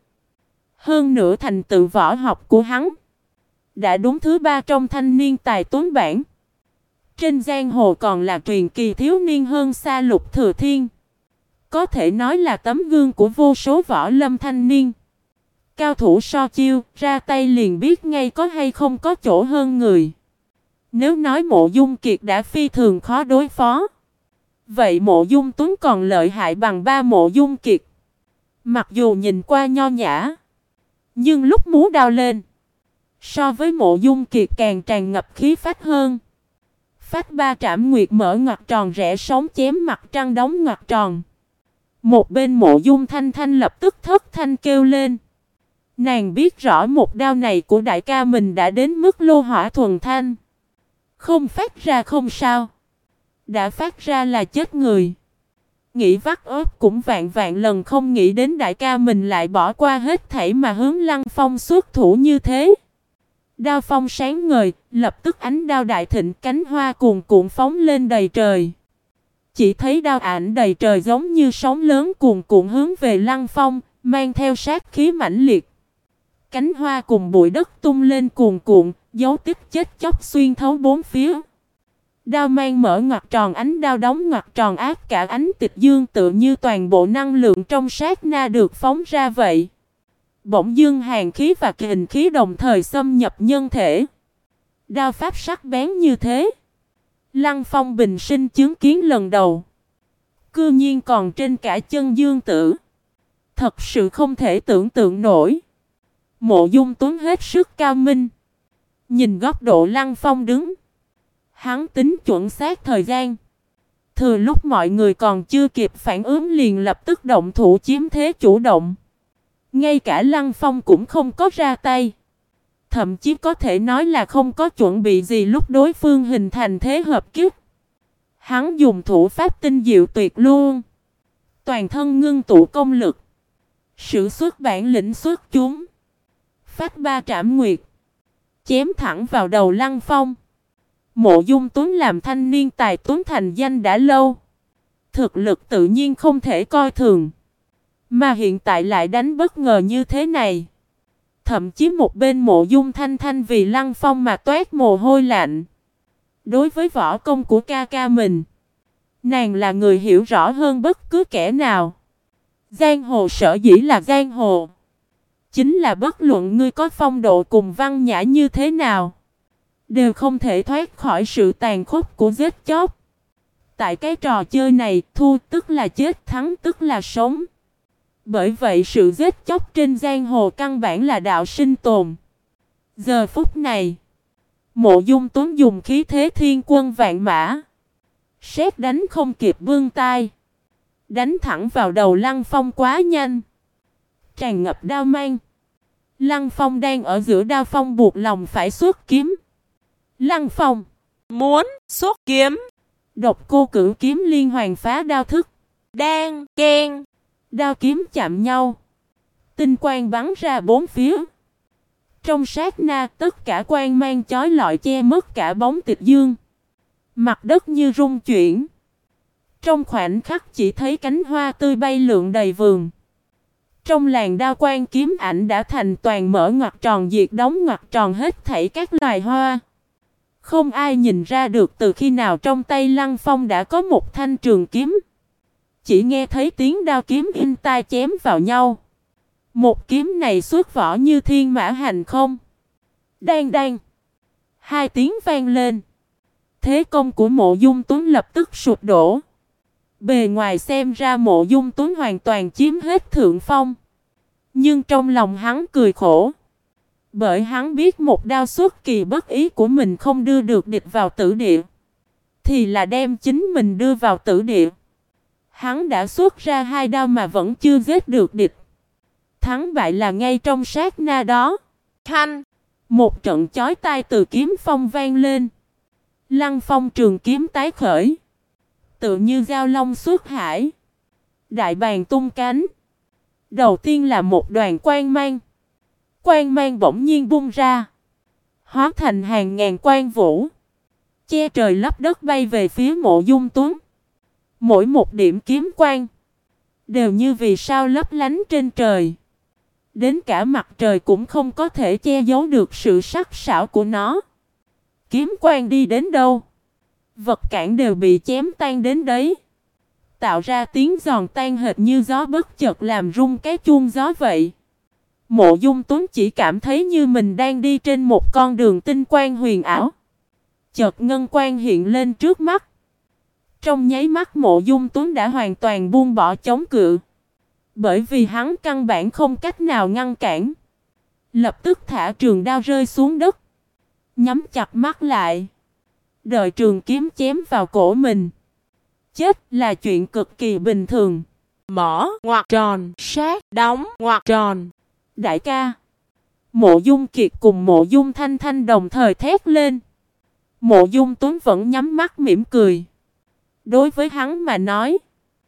Hơn nữa thành tựu võ học của hắn đã đúng thứ ba trong thanh niên tài tuấn bảng. Trên giang hồ còn là truyền kỳ thiếu niên hơn xa Lục Thừa Thiên. Có thể nói là tấm gương của vô số võ lâm thanh niên. Cao thủ so chiêu, ra tay liền biết ngay có hay không có chỗ hơn người. Nếu nói Mộ Dung Kiệt đã phi thường khó đối phó, vậy Mộ Dung Tuấn còn lợi hại bằng ba Mộ Dung Kiệt. Mặc dù nhìn qua nho nhã, nhưng lúc múa đao lên, so với Mộ Dung Kiệt càng tràn ngập khí phách hơn. Phách ba trảm nguyệt mở ngoặc tròn rẽ sóng chém mặt trăng đóng ngoặc tròn. Một bên Mộ Dung Thanh Thanh lập tức thất thanh kêu lên. Nàng biết rõ một đao này của đại ca mình đã đến mức lô hỏa thuần thanh. Không phát ra không sao, đã phát ra là chết người. Nghĩ vắt óc cũng vạn vạn lần không nghĩ đến đại ca mình lại bỏ qua hết thảy mà hướng Lăng Phong xuất thủ như thế. Đao phong sáng ngời, lập tức ánh đao đại thịnh, cánh hoa cuồn cuộn phóng lên đầy trời. Chỉ thấy đao ảnh đầy trời giống như sóng lớn cuồn cuộn hướng về Lăng Phong, mang theo sát khí mãnh liệt. Cánh hoa cùng bụi đất tung lên cuồn cuộn, dấu tích chết chóc xuyên thấu bốn phía. Đao mang mở ngoặc tròn, ánh đao đóng ngoặc tròn, áp cả ánh tịch dương, tự như toàn bộ năng lượng trong sát na được phóng ra vậy. Bỗng dưng hàn khí và kình khí đồng thời xâm nhập nhân thể. Đao pháp sắc bén như thế, Lăng Phong bình sinh chứng kiến lần đầu. Cư nhiên còn trên cả chân dương tử. Thật sự không thể tưởng tượng nổi. Mộ Dung Tuấn hết sức cao minh. Nhìn góc độ Lăng Phong đứng, hắn tính chuẩn xác thời gian. Thừa lúc mọi người còn chưa kịp phản ứng liền lập tức động thủ chiếm thế chủ động. Ngay cả Lăng Phong cũng không có ra tay. Thậm chí có thể nói là không có chuẩn bị gì lúc đối phương hình thành thế hợp kích. Hắn dùng thủ pháp tinh diệu tuyệt luôn. Toàn thân ngưng tụ công lực, sử xuất bản lĩnh xuất chúng. Phách ba trảm nguyệt, chém thẳng vào đầu Lăng Phong. Mộ Dung Tuấn làm thanh niên tài tuấn thành danh đã lâu, thực lực tự nhiên không thể coi thường. Mà hiện tại lại đánh bất ngờ như thế này. Thậm chí một bên Mộ Dung Thanh Thanh vì Lăng Phong mà toát mồ hôi lạnh. Đối với võ công của ca ca mình, nàng là người hiểu rõ hơn bất cứ kẻ nào. Giang hồ sở dĩ là giang hồ, chính là bất luận ngươi có phong độ cùng văn nhã như thế nào, đều không thể thoát khỏi sự tàn khốc của giết chóc. Tại cái trò chơi này, thua tức là chết, thắng tức là sống. Bởi vậy sự giết chóc trên giang hồ căn bản là đạo sinh tồn. Giờ phút này, Mộ Dung Tuấn dùng khí thế thiên quân vạn mã, sét đánh không kịp bưng tay, đánh thẳng vào đầu Lăng Phong quá nhanh, tràn ngập đao mang. Lăng Phong đang ở giữa đao phong buộc lòng phải xuất kiếm. Lăng Phong muốn xuất kiếm. Độc cô cửu kiếm liên hoàn phá đao thức. Đan keng. Đao kiếm chạm nhau, tinh quang bắn ra bốn phía. Trong sát na, tất cả quang mang chói lọi che mất cả bóng tịch dương. Mặt đất như rung chuyển. Trong khoảnh khắc chỉ thấy cánh hoa tươi bay lượn đầy vườn. Trong làn đao quang kiếm ảnh đã thành toàn mở ngoặc tròn diệt đóng ngoặc tròn hết thảy các loài hoa. Không ai nhìn ra được từ khi nào trong tay Lăng Phong đã có một thanh trường kiếm. Chỉ nghe thấy tiếng đao kiếm in tai chém vào nhau. Một kiếm này xuất vỏ như thiên mã hành không. Đan đan. Hai tiếng vang lên. Thế công của Mộ Dung Tuấn lập tức sụp đổ. Bề ngoài xem ra Mộ Dung Tuấn hoàn toàn chiếm hết thượng phong. Nhưng trong lòng hắn cười khổ. Bởi hắn biết một đao xuất kỳ bất ý của mình không đưa được địch vào tử địa, thì là đem chính mình đưa vào tử địa. Hắn đã xuất ra 2 đao mà vẫn chưa giết được địch. Thắng bại là ngay trong sát na đó. Thanh! Một trận chói tai từ kiếm phong vang lên. Lăng Phong trường kiếm tái khởi. Tựa như dao long xuất hải. Đại bàng tung cánh. Đầu tiên là một đoàn quang mang. Quang mang bỗng nhiên bung ra. Hóa thành hàng ngàn quang vũ. Che trời lấp đất bay về phía Mộ Dung Tuấn. Mỗi một điểm kiếm quang đều như vì sao lấp lánh trên trời. Đến cả mặt trời cũng không có thể che giấu được sự sắc sảo của nó. Kiếm quang đi đến đâu, vật cản đều bị chém tan đến đấy. Tạo ra tiếng giòn tan hệt như gió bất chợt làm rung cái chuông gió vậy. Mộ Dung Tuấn chỉ cảm thấy như mình đang đi trên một con đường tinh quang huyền ảo. Chợt ngân quang hiện lên trước mắt. Trong nháy mắt Mộ Dung Tuấn đã hoàn toàn buông bỏ chống cự. Bởi vì hắn căn bản không cách nào ngăn cản. Lập tức thả trường đao rơi xuống đất. Nhắm chặt mắt lại. Đợi trường kiếm chém vào cổ mình. Chết là chuyện cực kỳ bình thường. Mở ngoặc tròn, sát đóng ngoặc tròn. Đại ca. Mộ Dung Kiệt cùng Mộ Dung Thanh Thanh đồng thời thét lên. Mộ Dung Tuấn vẫn nhắm mắt mỉm cười. Đối với hắn mà nói,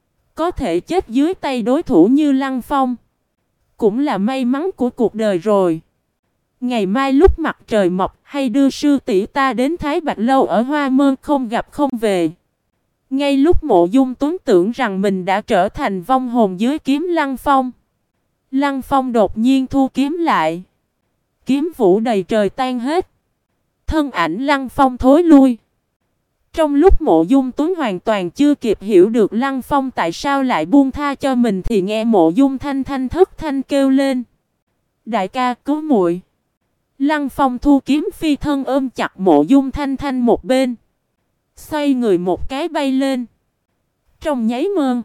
có thể chết dưới tay đối thủ như Lăng Phong cũng là may mắn của cuộc đời rồi. Ngày mai lúc mặt trời mọc, hay đưa sư tỷ ta đến Thái Bạch Lâu ở Hoa Môn không gặp không về. Ngay lúc Mộ Dung Tuấn tưởng rằng mình đã trở thành vong hồn dưới kiếm Lăng Phong, Lăng Phong đột nhiên thu kiếm lại. Kiếm vũ đầy trời tan hết. Thân ảnh Lăng Phong thối lui. Trong lúc Mộ Dung Tuấn hoàn toàn chưa kịp hiểu được Lăng Phong tại sao lại buông tha cho mình thì nghe Mộ Dung Thanh Thanh thất thanh kêu lên. Đại ca cứu muội. Lăng Phong thu kiếm phi thân ôm chặt Mộ Dung Thanh Thanh một bên. Xoay người một cái bay lên. Trong nháy mơn.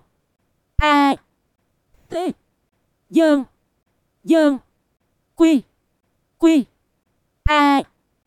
A. T. Dơn. Dơn. Quy. Quy. A.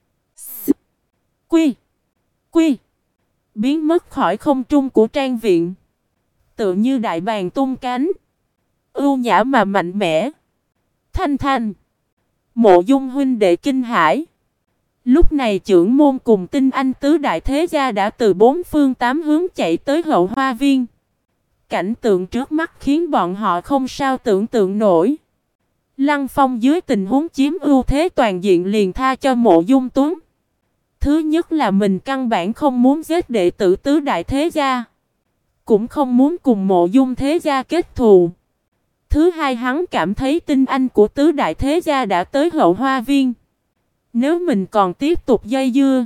S. Quy. Quy. Biến mất khỏi không trung của trang viện. Tựa như đại bàng tung cánh. Ưu nhã mà mạnh mẽ. Thanh Thanh. Mộ Dung huynh đệ kinh hãi. Lúc này trưởng môn cùng Tinh Anh tứ đại thế gia đã từ 4 phương 8 hướng chạy tới Hậu Hoa Viên. Cảnh tượng trước mắt khiến bọn họ không sao tưởng tượng nổi. Lăng Phong dưới tình huống chiếm ưu thế toàn diện liền tha cho Mộ Dung Tuấn. Thứ nhất là mình căn bản không muốn giết đệ tử tứ đại thế gia, cũng không muốn cùng Mộ Dung thế gia kết thù. Thứ hai, hắn cảm thấy Tinh Anh của tứ đại thế gia đã tới Hậu Hoa Viên. Nếu mình còn tiếp tục dây dưa,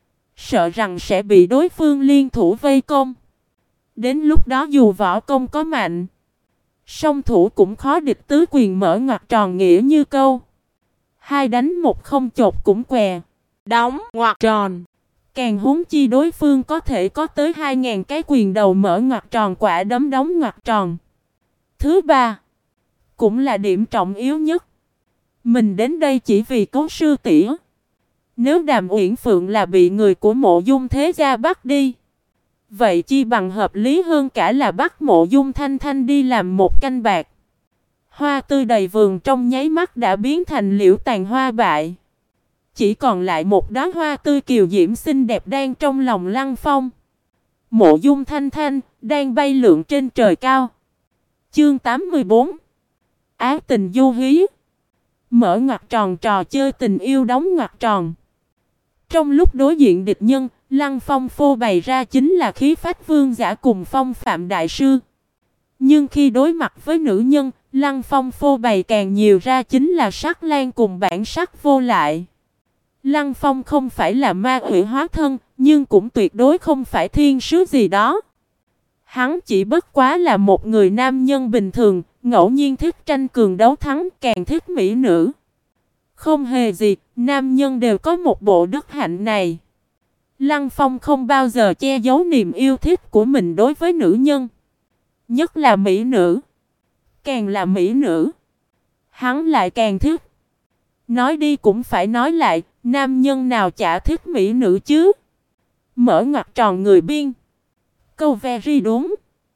sợ rằng sẽ bị đối phương liên thủ vây công. Đến lúc đó dù võ công có mạnh, song thủ cũng khó địch, tứ quyền mở ngoặc tròn nghĩa như câu. Hai đánh một không chột cũng què. Đóng ngoặc tròn. Càng huống chi đối phương có thể có tới 2.000 cái quyền đầu mở ngoặc tròn, quả đấm đóng ngoặc tròn. Thứ ba, cũng là điểm trọng yếu nhất. Mình đến đây chỉ vì cứu sư tỷ. Nếu Đàm Uyển Phượng là bị người của Mộ Dung thế gia bắt đi, vậy chi bằng hợp lý hơn cả là bắt Mộ Dung Thanh Thanh đi làm một canh bạc. Hoa tươi đầy vườn trong nháy mắt đã biến thành liễu tàn hoa bại. Chỉ còn lại một đóa hoa tươi kiều diễm xinh đẹp đang trong lòng Lăng Phong. Mộ Dung Thanh Thanh đang bay lượn trên trời cao. Chương 84. Ái tình du hí. Mở ngoặc tròn, trò chơi tình yêu đóng ngoặc tròn. Trong lúc đối diện địch nhân, Lăng Phong phô bày ra chính là khí phách vương giả cùng phong phạm đại sư. Nhưng khi đối mặt với nữ nhân, Lăng Phong phô bày càng nhiều ra chính là sắc lan cùng bản sắc vô lại. Lăng Phong không phải là ma quỷ hóa thân, nhưng cũng tuyệt đối không phải thiên sứ gì đó. Hắn chỉ bất quá là một người nam nhân bình thường, ngẫu nhiên thích tranh cường đấu thắng, càng thích mỹ nữ. Không hề gì, nam nhân đều có một bộ đức hạnh này. Lăng Phong không bao giờ che giấu niềm yêu thích của mình đối với nữ nhân. Nhất là mỹ nữ. Càng là mỹ nữ, hắn lại càng thích. Nói đi cũng phải nói lại, nam nhân nào chả thích mỹ nữ chứ. Mở ngoặc tròn người biên. Câu very đúng.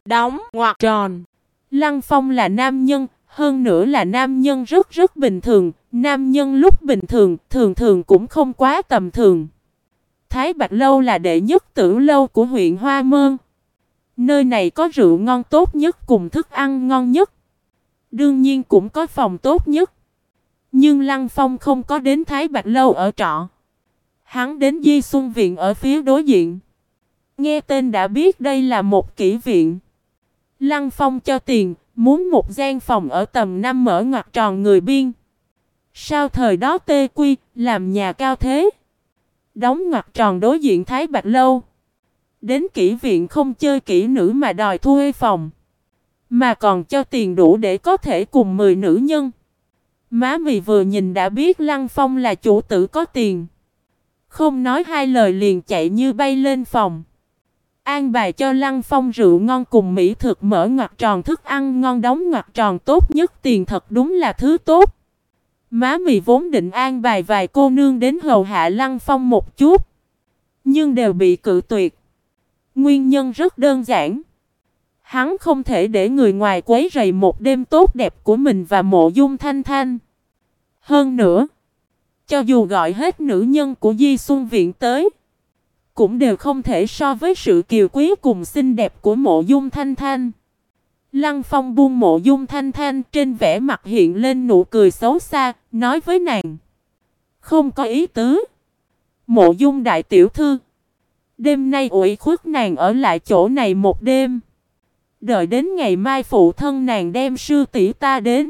đóng ngoặc tròn. Lăng Phong là nam nhân, hơn nữa là nam nhân rất rất bình thường, nam nhân lúc bình thường, thường thường cũng không quá tầm thường. Thái Bạch Lâu là đệ nhất tử lâu của huyện Hoa Mơn. Nơi này có rượu ngon tốt nhất cùng thức ăn ngon nhất. Đương nhiên cũng có phòng tốt nhất. Nhưng Lăng Phong không có đến Thái Bạch Lâu ở trọ. Hắn đến Di Xuân Viện ở phía đối diện. Nghe tên đã biết đây là một kỹ viện. Lăng Phong cho tiền, muốn một gian phòng ở tầm 5 mở ngoặc tròn người Biên. Sao thời đó Tê Quy làm nhà cao thế? Đóng ngoặc tròn đối diện Thái Bạch Lâu. Đến kỹ viện không chơi kỹ nữ mà đòi thuê phòng. Mà còn cho tiền đủ để có thể cùng 10 nữ nhân. Má mì vừa nhìn đã biết Lăng Phong là chủ tử có tiền. Không nói hai lời liền chạy như bay lên phòng. An bài cho Lăng Phong rượu ngon cùng mỹ thực mở ngoặc tròn thức ăn ngon đóng ngoặc tròn tốt nhất tiền thật đúng là thứ tốt. Má mì vốn định an bài vài cô nương đến hầu hạ Lăng Phong một chút. Nhưng đều bị cự tuyệt. Nguyên nhân rất đơn giản. Hắn không thể để người ngoài quấy rầy một đêm tốt đẹp của mình và Mộ Dung Thanh Thanh. Hơn nữa, cho dù gọi hết nữ nhân của Di Xuân Viện tới, cũng đều không thể so với sự kiều quý cùng xinh đẹp của Mộ Dung Thanh Thanh. Lăng Phong buông Mộ Dung Thanh Thanh, trên vẻ mặt hiện lên nụ cười xấu xa, nói với nàng: không có ý tứ. Mộ Dung đại tiểu thư, đêm nay ủy khuất nàng ở lại chỗ này một đêm. Đợi đến ngày mai phụ thân nàng đem sư tỷ ta đến,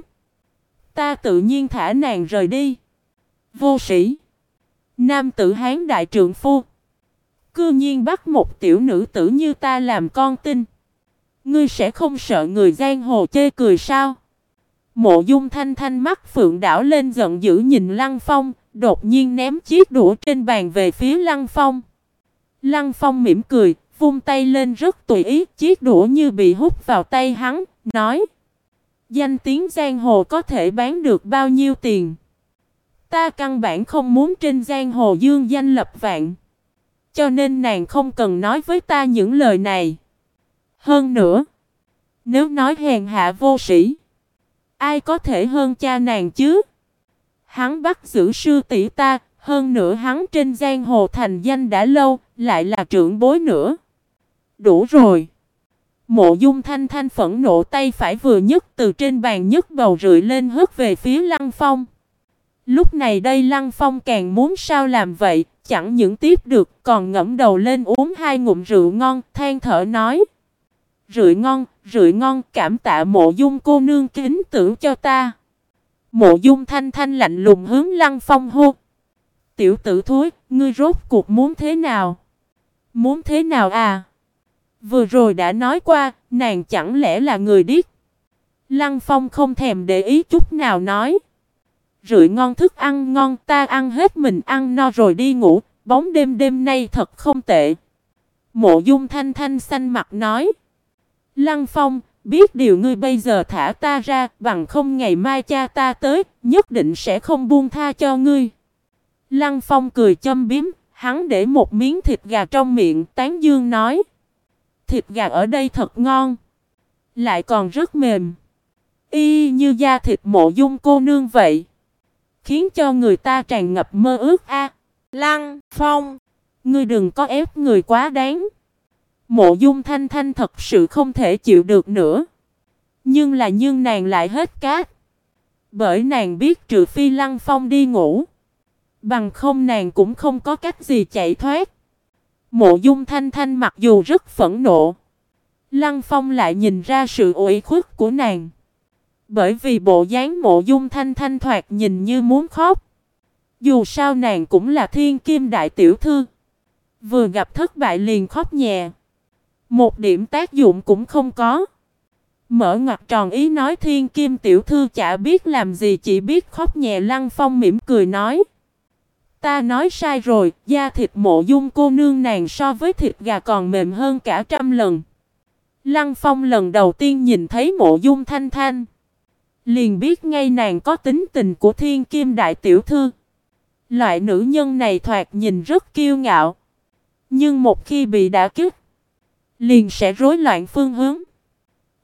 ta tự nhiên thả nàng rời đi. Vô sĩ, nam tử Hán đại trượng phu, cư nhiên bắt một tiểu nữ tử như ta làm con tin. Ngươi sẽ không sợ người giang hồ chê cười sao? Mộ Dung Thanh Thanh mắt phượng đảo lên giận dữ nhìn Lăng Phong, đột nhiên ném chiếc đũa trên bàn về phía Lăng Phong. Lăng Phong mỉm cười, vung tay lên rất tùy ý, chiếc đũa như bị hút vào tay hắn, nói: danh tiếng giang hồ có thể bán được bao nhiêu tiền? Ta căn bản không muốn trên giang hồ dương danh lập vạn. Cho nên nàng không cần nói với ta những lời này. Hơn nữa, nếu nói hèn hạ vô sĩ, ai có thể hơn cha nàng chứ? Hắn bắt giữ sư tỷ ta, hơn nữa hắn trên giang hồ thành danh đã lâu, lại là trưởng bối nữa. Đủ rồi. Mộ Dung Thanh Thanh phẫn nộ, tay phải vừa nhấc từ trên bàn nhấc bầu rượu lên hất về phía Lăng Phong. Lúc này đây Lăng Phong càng muốn sao làm vậy, chẳng những tiếp được còn ngẫm đầu lên uống hai ngụm rượu ngon, than thở nói: rượu ngon, cảm tạ Mộ Dung cô nương kính tưởng cho ta. Mộ Dung Thanh Thanh lạnh lùng hướng Lăng Phong hô: tiểu tử thối, ngươi rốt cuộc muốn thế nào? Muốn thế nào à? Vừa rồi đã nói qua, nàng chẳng lẽ là người điếc? Lăng Phong không thèm để ý chút nào nói: rượu ngon thức ăn ngon, ta ăn hết mình ăn no rồi đi ngủ, bóng đêm đêm nay thật không tệ. Mộ Dung Thanh Thanh xanh mặt nói: Lăng Phong, biết điều ngươi bây giờ thả ta ra, bằng không ngày mai cha ta tới, nhất định sẽ không buông tha cho ngươi. Lăng Phong cười châm biếm, hắn để một miếng thịt gà trong miệng, tán dương nói: thịt gà ở đây thật ngon, lại còn rất mềm, y như da thịt Mộ Dung cô nương vậy, khiến cho người ta tràn ngập mơ ước a. Lăng Phong, ngươi đừng có ép người quá đáng. Mộ Dung Thanh Thanh thật sự không thể chịu được nữa. Nhưng nàng lại hết cát. Bởi nàng biết trừ phi Lăng Phong đi ngủ, bằng không nàng cũng không có cách gì chạy thoát. Mộ Dung Thanh Thanh mặc dù rất phẫn nộ, Lăng Phong lại nhìn ra sự ủy khuất của nàng. Bởi vì bộ dáng Mộ Dung Thanh Thanh thoạt nhìn như muốn khóc. Dù sao nàng cũng là thiên kim đại tiểu thư, vừa gặp thất bại liền khóc nhè, một điểm tác dụng cũng không có. Mở ngoặc tròn ý nói thiên kim tiểu thư chả biết làm gì, chỉ biết khóc nhè. Lăng Phong mỉm cười nói: ta nói sai rồi, da thịt Mộ Dung cô nương nàng so với thịt gà còn mềm hơn cả 100 lần. Lăng Phong lần đầu tiên nhìn thấy Mộ Dung Thanh Thanh, liền biết ngay nàng có tính tình của thiên kim đại tiểu thư. Loại nữ nhân này thoạt nhìn rất kiêu ngạo, nhưng một khi bị đả kích, liền sẽ rối loạn phương hướng.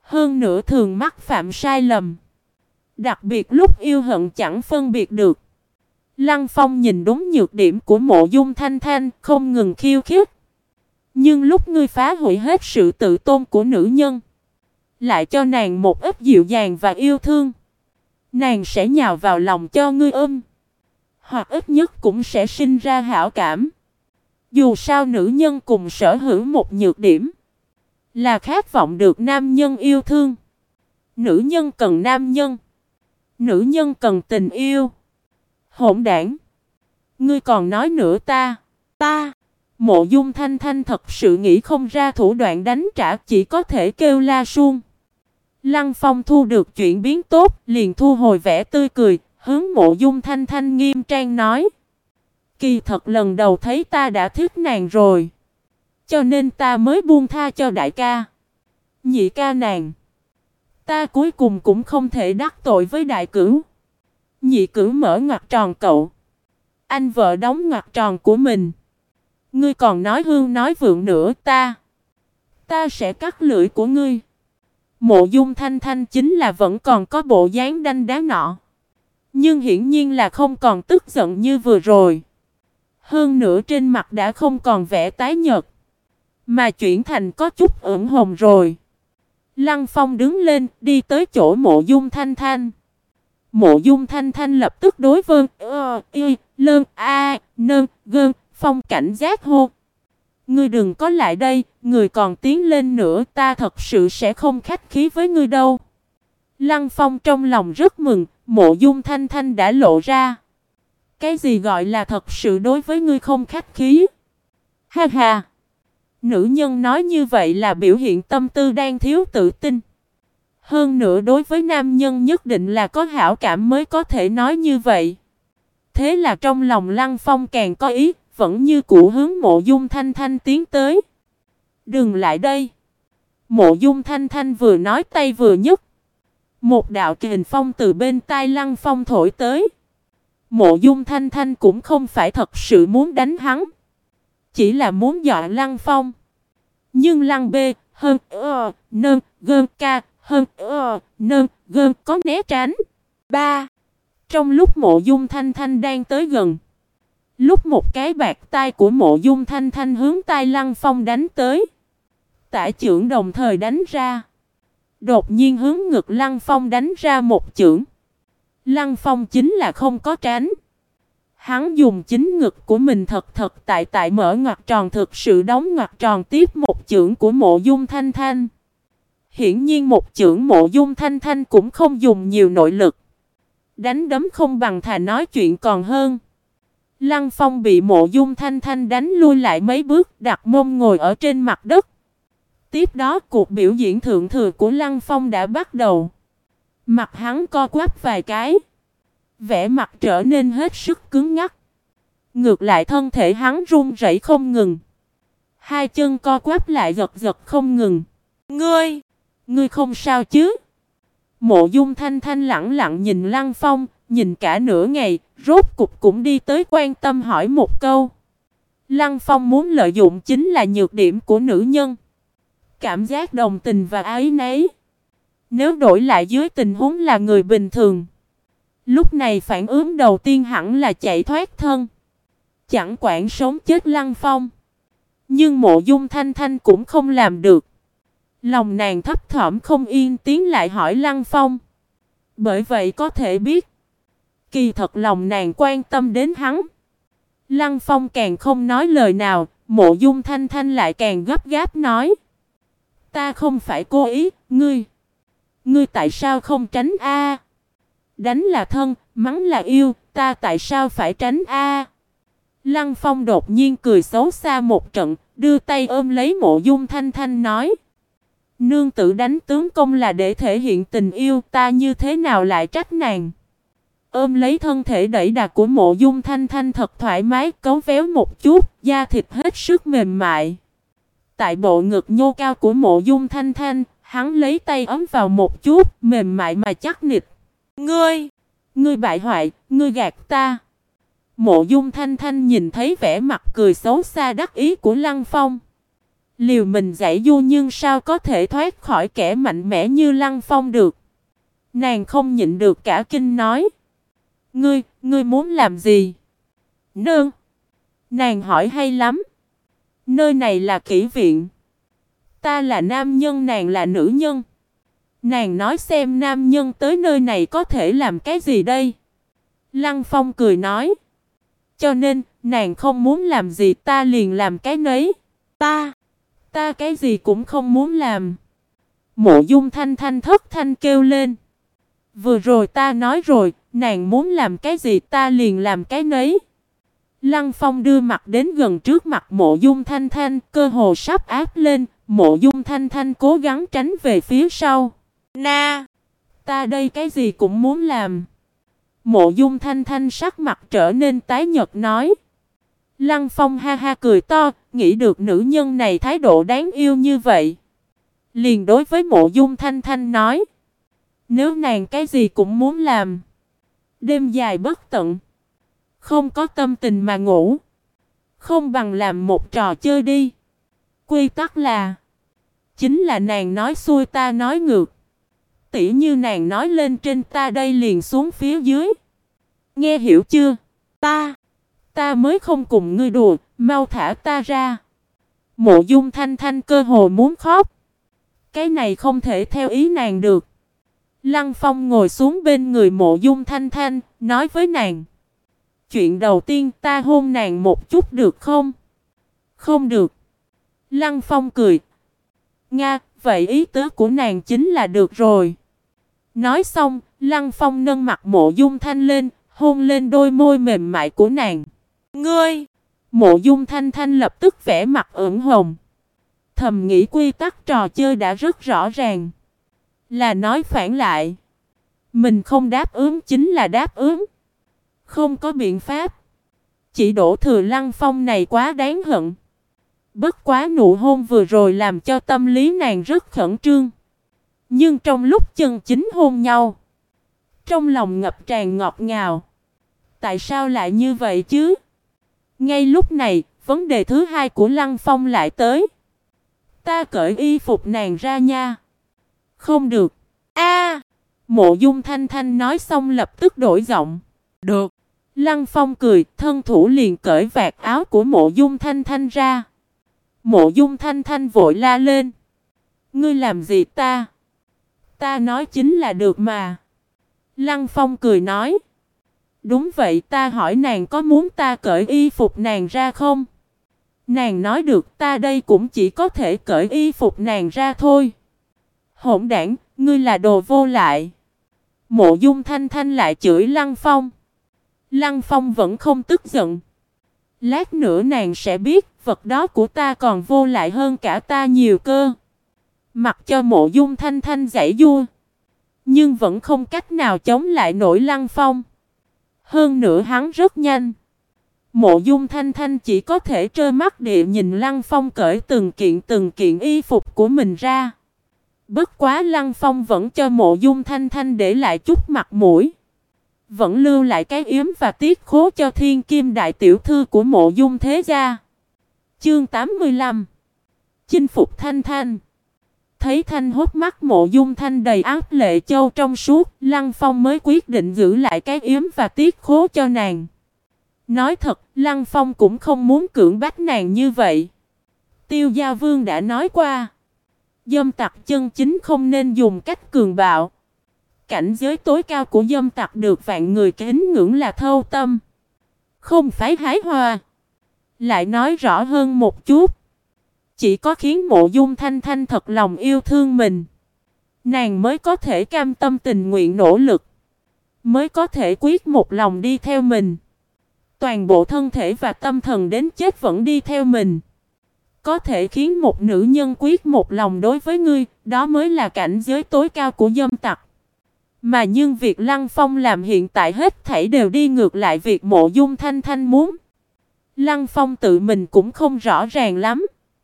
Hơn nữa thường mắc phạm sai lầm. Đặc biệt lúc yêu hận chẳng phân biệt được. Lăng Phong nhìn đúng nhược điểm của Mộ Dung Thanh Thanh, không ngừng khiêu khích. Nhưng lúc ngươi phá hủy hết sự tự tôn của nữ nhân, lại cho nàng một ít dịu dàng và yêu thương, nàng sẽ nhào vào lòng cho ngươi ôm. Hoặc ít nhất cũng sẽ sinh ra hảo cảm. Dù sao nữ nhân cùng sở hữu một nhược điểm, là khát vọng được nam nhân yêu thương. Nữ nhân cần nam nhân. Nữ nhân cần tình yêu. Hỗn đản. Ngươi còn nói nữa ta. Mộ Dung Thanh Thanh thật sự nghĩ không ra thủ đoạn đánh trả, chỉ có thể kêu la suông. Lăng Phong thu được chuyển biến tốt, liền thu hồi vẻ tươi cười, hướng Mộ Dung Thanh Thanh nghiêm trang nói. Kỳ thật lần đầu thấy ta đã thích nàng rồi, cho nên ta mới buông tha cho đại ca. Nhị ca nàng, ta cuối cùng cũng không thể đắc tội với đại cửu. Nhị cửu mở ngoặc tròn cậu, anh vợ đóng ngoặc tròn của mình. Ngươi còn nói hương nói vượng nữa, ta sẽ cắt lưỡi của ngươi. Mộ Dung Thanh Thanh chính là vẫn còn có bộ dáng đanh đá nọ, nhưng hiển nhiên là không còn tức giận như vừa rồi. Hơn nữa trên mặt đã không còn vẻ tái nhợt, mà chuyển thành có chút ửng hồng rồi. Lăng Phong đứng lên, đi tới chỗ Mộ Dung Thanh Thanh. Mộ Dung Thanh Thanh lập tức đối vân, lơn, nơn, gơn, Phong cảnh giác hô. Ngươi đừng có lại đây, người còn tiến lên nữa, ta thật sự sẽ không khách khí với ngươi đâu. Lăng Phong trong lòng rất mừng, Mộ Dung Thanh Thanh đã lộ ra. Cái gì gọi là thật sự đối với ngươi không khách khí? Ha ha! Nữ nhân nói như vậy là biểu hiện tâm tư đang thiếu tự tin. Hơn nữa đối với nam nhân nhất định là có hảo cảm mới có thể nói như vậy. Thế là trong lòng Lăng Phong càng có ý, vẫn như cũ hướng Mộ Dung Thanh Thanh tiến tới. Đừng lại đây! Mộ Dung Thanh Thanh vừa nói tay vừa nhấc. Một đạo kình phong từ bên tai Lăng Phong thổi tới. Mộ Dung Thanh Thanh cũng không phải thật sự muốn đánh hắn, chỉ là muốn dọa Lăng Phong. Nhưng Lăng B, hơn, nơn, gơn, ca, hơn, nơn, gơn có né tránh. Trong lúc Mộ Dung Thanh Thanh đang tới gần, lúc một cái bạc tai của Mộ Dung Thanh Thanh hướng tai Lăng Phong đánh tới, tả chưởng đồng thời đánh ra. Đột nhiên hướng ngực Lăng Phong đánh ra một chưởng. Lăng Phong chính là không có tránh. Hắn dùng chính ngực của mình thật tại mở ngoặc tròn, thực sự đóng ngoặc tròn tiếp một chưởng của Mộ Dung Thanh Thanh. Hiển nhiên một chưởng Mộ Dung Thanh Thanh cũng không dùng nhiều nội lực. Đánh đấm không bằng thà nói chuyện còn hơn. Lăng Phong bị Mộ Dung Thanh Thanh đánh lui lại mấy bước, đặt mông ngồi ở trên mặt đất. Tiếp đó cuộc biểu diễn thượng thừa của Lăng Phong đã bắt đầu. Mặt hắn co quắp vài cái, vẻ mặt trở nên hết sức cứng ngắc. Ngược lại thân thể hắn run rẩy không ngừng. Hai chân co quắp lại giật giật không ngừng. Ngươi không sao chứ? Mộ Dung Thanh Thanh lẳng lặng nhìn Lăng Phong, nhìn cả nửa ngày, rốt cục cũng đi tới quan tâm hỏi một câu. Lăng Phong muốn lợi dụng chính là nhược điểm của nữ nhân. Cảm giác đồng tình và áy náy. Nếu đổi lại dưới tình huống là người bình thường, lúc này phản ứng đầu tiên hẳn là chạy thoát thân, chẳng quản sống chết Lăng Phong. Nhưng Mộ Dung Thanh Thanh cũng không làm được. Lòng nàng thấp thỏm không yên, tiến lại hỏi Lăng Phong. Bởi vậy có thể biết, kỳ thật lòng nàng quan tâm đến hắn. Lăng Phong càng không nói lời nào, Mộ Dung Thanh Thanh lại càng gấp gáp nói. Ta không phải cố ý, ngươi tại sao không tránh a? Đánh là thân, mắng là yêu, ta tại sao phải tránh a? Lăng Phong đột nhiên cười xấu xa một trận, đưa tay ôm lấy Mộ Dung Thanh Thanh nói. Nương tử đánh tướng công là để thể hiện tình yêu, ta như thế nào lại trách nàng? Ôm lấy thân thể đẩy đà của Mộ Dung Thanh Thanh thật thoải mái, cấu véo một chút, da thịt hết sức mềm mại. Tại bộ ngực nhô cao của Mộ Dung Thanh Thanh, hắn lấy tay ấm vào một chút, mềm mại mà chắc nịch. Ngươi bại hoại, ngươi gạt ta. Mộ Dung Thanh Thanh nhìn thấy vẻ mặt cười xấu xa đắc ý của Lăng Phong, Liều mình giãy giụa nhưng sao có thể thoát khỏi kẻ mạnh mẽ như Lăng Phong được. Nàng không nhịn được cả kinh nói. Ngươi muốn làm gì? Nương. Nàng hỏi hay lắm. Nơi này là kỹ viện. Ta là nam nhân, nàng là nữ nhân. Nàng nói xem nam nhân tới nơi này có thể làm cái gì đây? Lăng Phong cười nói. Cho nên, nàng không muốn làm gì ta liền làm cái nấy. Ta cái gì cũng không muốn làm. Mộ Dung Thanh Thanh thất thanh kêu lên. Vừa rồi ta nói rồi, nàng muốn làm cái gì ta liền làm cái nấy. Lăng Phong đưa mặt đến gần trước mặt Mộ Dung Thanh Thanh, cơ hồ sắp áp lên. Mộ Dung Thanh Thanh cố gắng tránh về phía sau. Ta đây cái gì cũng muốn làm. Mộ Dung Thanh Thanh sắc mặt trở nên tái nhợt nói. Lăng Phong ha ha cười to, nghĩ được nữ nhân này thái độ đáng yêu như vậy. Liền đối với Mộ Dung Thanh Thanh nói. Nếu nàng cái gì cũng muốn làm. Đêm dài bất tận. Không có tâm tình mà ngủ. Không bằng làm một trò chơi đi. Quy tắc là. Chính là nàng nói xuôi ta nói ngược. Tỉ như nàng nói lên trên ta đây liền xuống phía dưới. Nghe hiểu chưa? Ta mới không cùng ngươi đùa, mau thả ta ra. Mộ Dung Thanh Thanh cơ hồ muốn khóc. Cái này không thể theo ý nàng được. Lăng Phong ngồi xuống bên người Mộ Dung Thanh Thanh, nói với nàng. Chuyện đầu tiên ta hôn nàng một chút được không? Không được. Lăng Phong cười. Nga, vậy ý tứ của nàng chính là được rồi. Nói xong, Lăng Phong nâng mặt Mộ Dung Thanh lên, hôn lên đôi môi mềm mại của nàng. Ngươi! Mộ Dung Thanh Thanh lập tức vẻ mặt ửng hồng. Thầm nghĩ quy tắc trò chơi đã rất rõ ràng. Là nói phản lại. Mình không đáp ứng chính là đáp ứng. Không có biện pháp. Chỉ đổ thừa Lăng Phong này quá đáng hận. Bất quá nụ hôn vừa rồi làm cho tâm lý nàng rất khẩn trương. Nhưng trong lúc chân chính hôn nhau, trong lòng ngập tràn ngọt ngào. Tại sao lại như vậy chứ? Ngay lúc này, vấn đề thứ hai của Lăng Phong lại tới. Ta cởi y phục nàng ra nha. Không được. Mộ Dung Thanh Thanh nói xong lập tức đổi giọng. Được. Lăng Phong cười, thân thủ liền cởi vạt áo của Mộ Dung Thanh Thanh ra. Mộ Dung Thanh Thanh vội la lên. Ngươi làm gì ta? Ta nói chính là được mà. Lăng Phong cười nói. Đúng vậy, ta hỏi nàng có muốn ta cởi y phục nàng ra không? Nàng nói được, ta đây cũng chỉ có thể cởi y phục nàng ra thôi. Hỗn đản, ngươi là đồ vô lại. Mộ Dung Thanh Thanh lại chửi Lăng Phong. Lăng Phong vẫn không tức giận. Lát nữa nàng sẽ biết, vật đó của ta còn vô lại hơn cả ta nhiều cơ. Mặc cho Mộ Dung Thanh Thanh giãy giụa, nhưng vẫn không cách nào chống lại nổi Lăng Phong. Hơn nữa hắn rất nhanh. Mộ Dung Thanh Thanh chỉ có thể trơ mắt địa nhìn Lăng Phong cởi từng kiện y phục của mình ra. Bất quá Lăng Phong vẫn cho Mộ Dung Thanh Thanh để lại chút mặt mũi. Vẫn lưu lại cái yếm và tiết khố cho thiên kim đại tiểu thư của Mộ Dung thế gia. Chương 85. Chinh phục Thanh Thanh. Thấy Thanh hốt mắt Mộ Dung Thanh đầy áp lệ châu trong suốt, Lăng Phong mới quyết định giữ lại cái yếm và tiết khố cho nàng. Nói thật, Lăng Phong cũng không muốn cưỡng bách nàng như vậy. Tiêu Gia Vương đã nói qua, dâm tặc chân chính không nên dùng cách cường bạo. Cảnh giới tối cao của dâm tặc được vạn người kính ngưỡng là thâu tâm, không phái hái hoa. Lại nói rõ hơn một chút, chỉ có khiến Mộ Dung Thanh Thanh thật lòng yêu thương mình, nàng mới có thể cam tâm tình nguyện nỗ lực, mới có thể quyết một lòng đi theo mình. Toàn bộ thân thể và tâm thần đến chết vẫn đi theo mình. Có thể khiến một nữ nhân quyết một lòng đối với ngươi, đó mới là cảnh giới tối cao của dâm tặc. Mà nhưng việc Lăng Phong làm hiện tại hết thảy đều đi ngược lại việc Mộ Dung Thanh Thanh muốn. Lăng Phong tự mình cũng không rõ ràng lắm.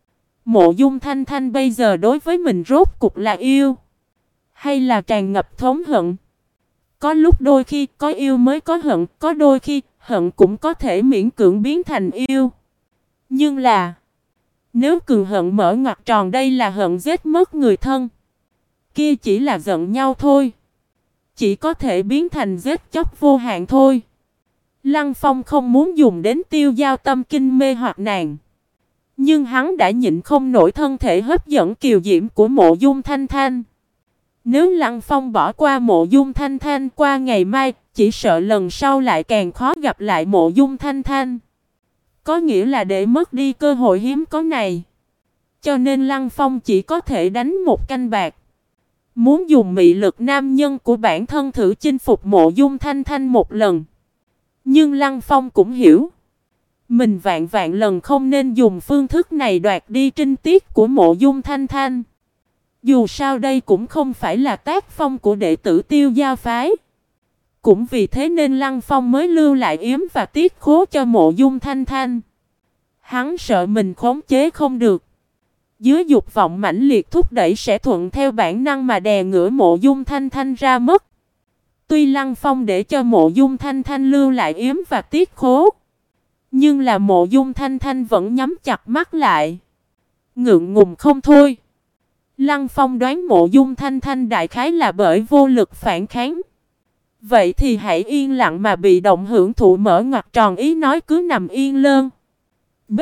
Mộ Dung Thanh Thanh bây giờ đối với mình rốt cục là yêu, hay là tràn ngập thống hận? Có lúc đôi khi có yêu mới có hận, có đôi khi hận cũng có thể miễn cưỡng biến thành yêu. Nhưng là Nếu cường hận mở ngoặc tròn đây là hận giết mất người thân. Kia chỉ là giận nhau thôi. Chỉ có thể biến thành giết chóc vô hạn thôi. Lăng Phong không muốn dùng đến Tiêu Giao tâm kinh mê hoặc nàng. Nhưng hắn đã nhịn không nổi thân thể hấp dẫn kiều diễm của Mộ Dung Thanh Thanh. Nếu Lăng Phong bỏ qua Mộ Dung Thanh Thanh qua ngày mai, chỉ sợ lần sau lại càng khó gặp lại Mộ Dung Thanh Thanh. Có nghĩa là để mất đi cơ hội hiếm có này. Cho nên Lăng Phong chỉ có thể đánh một canh bạc. Muốn dùng mị lực nam nhân của bản thân thử chinh phục Mộ Dung Thanh Thanh một lần. Nhưng Lăng Phong cũng hiểu. Mình vạn vạn lần không nên dùng phương thức này đoạt đi trinh tiết của Mộ Dung Thanh Thanh. Dù sao đây cũng không phải là tác phong của đệ tử Tiêu Giao phái. Cũng vì thế nên Lăng Phong mới lưu lại yếm và tiết khố cho Mộ Dung Thanh Thanh. Hắn sợ mình khống chế không được. Dưới dục vọng mãnh liệt thúc đẩy sẽ thuận theo bản năng mà đè ngửa Mộ Dung Thanh Thanh ra mất. Tuy Lăng Phong để cho Mộ Dung Thanh Thanh lưu lại yếm và tiết khố. Nhưng là Mộ Dung Thanh Thanh vẫn nhắm chặt mắt lại. Ngượng ngùng không thôi. Lăng Phong đoán Mộ Dung Thanh Thanh đại khái là bởi vô lực phản kháng. Vậy thì hãy yên lặng mà bị động hưởng thụ mở ngoặc tròn ý nói cứ nằm yên lơn. B.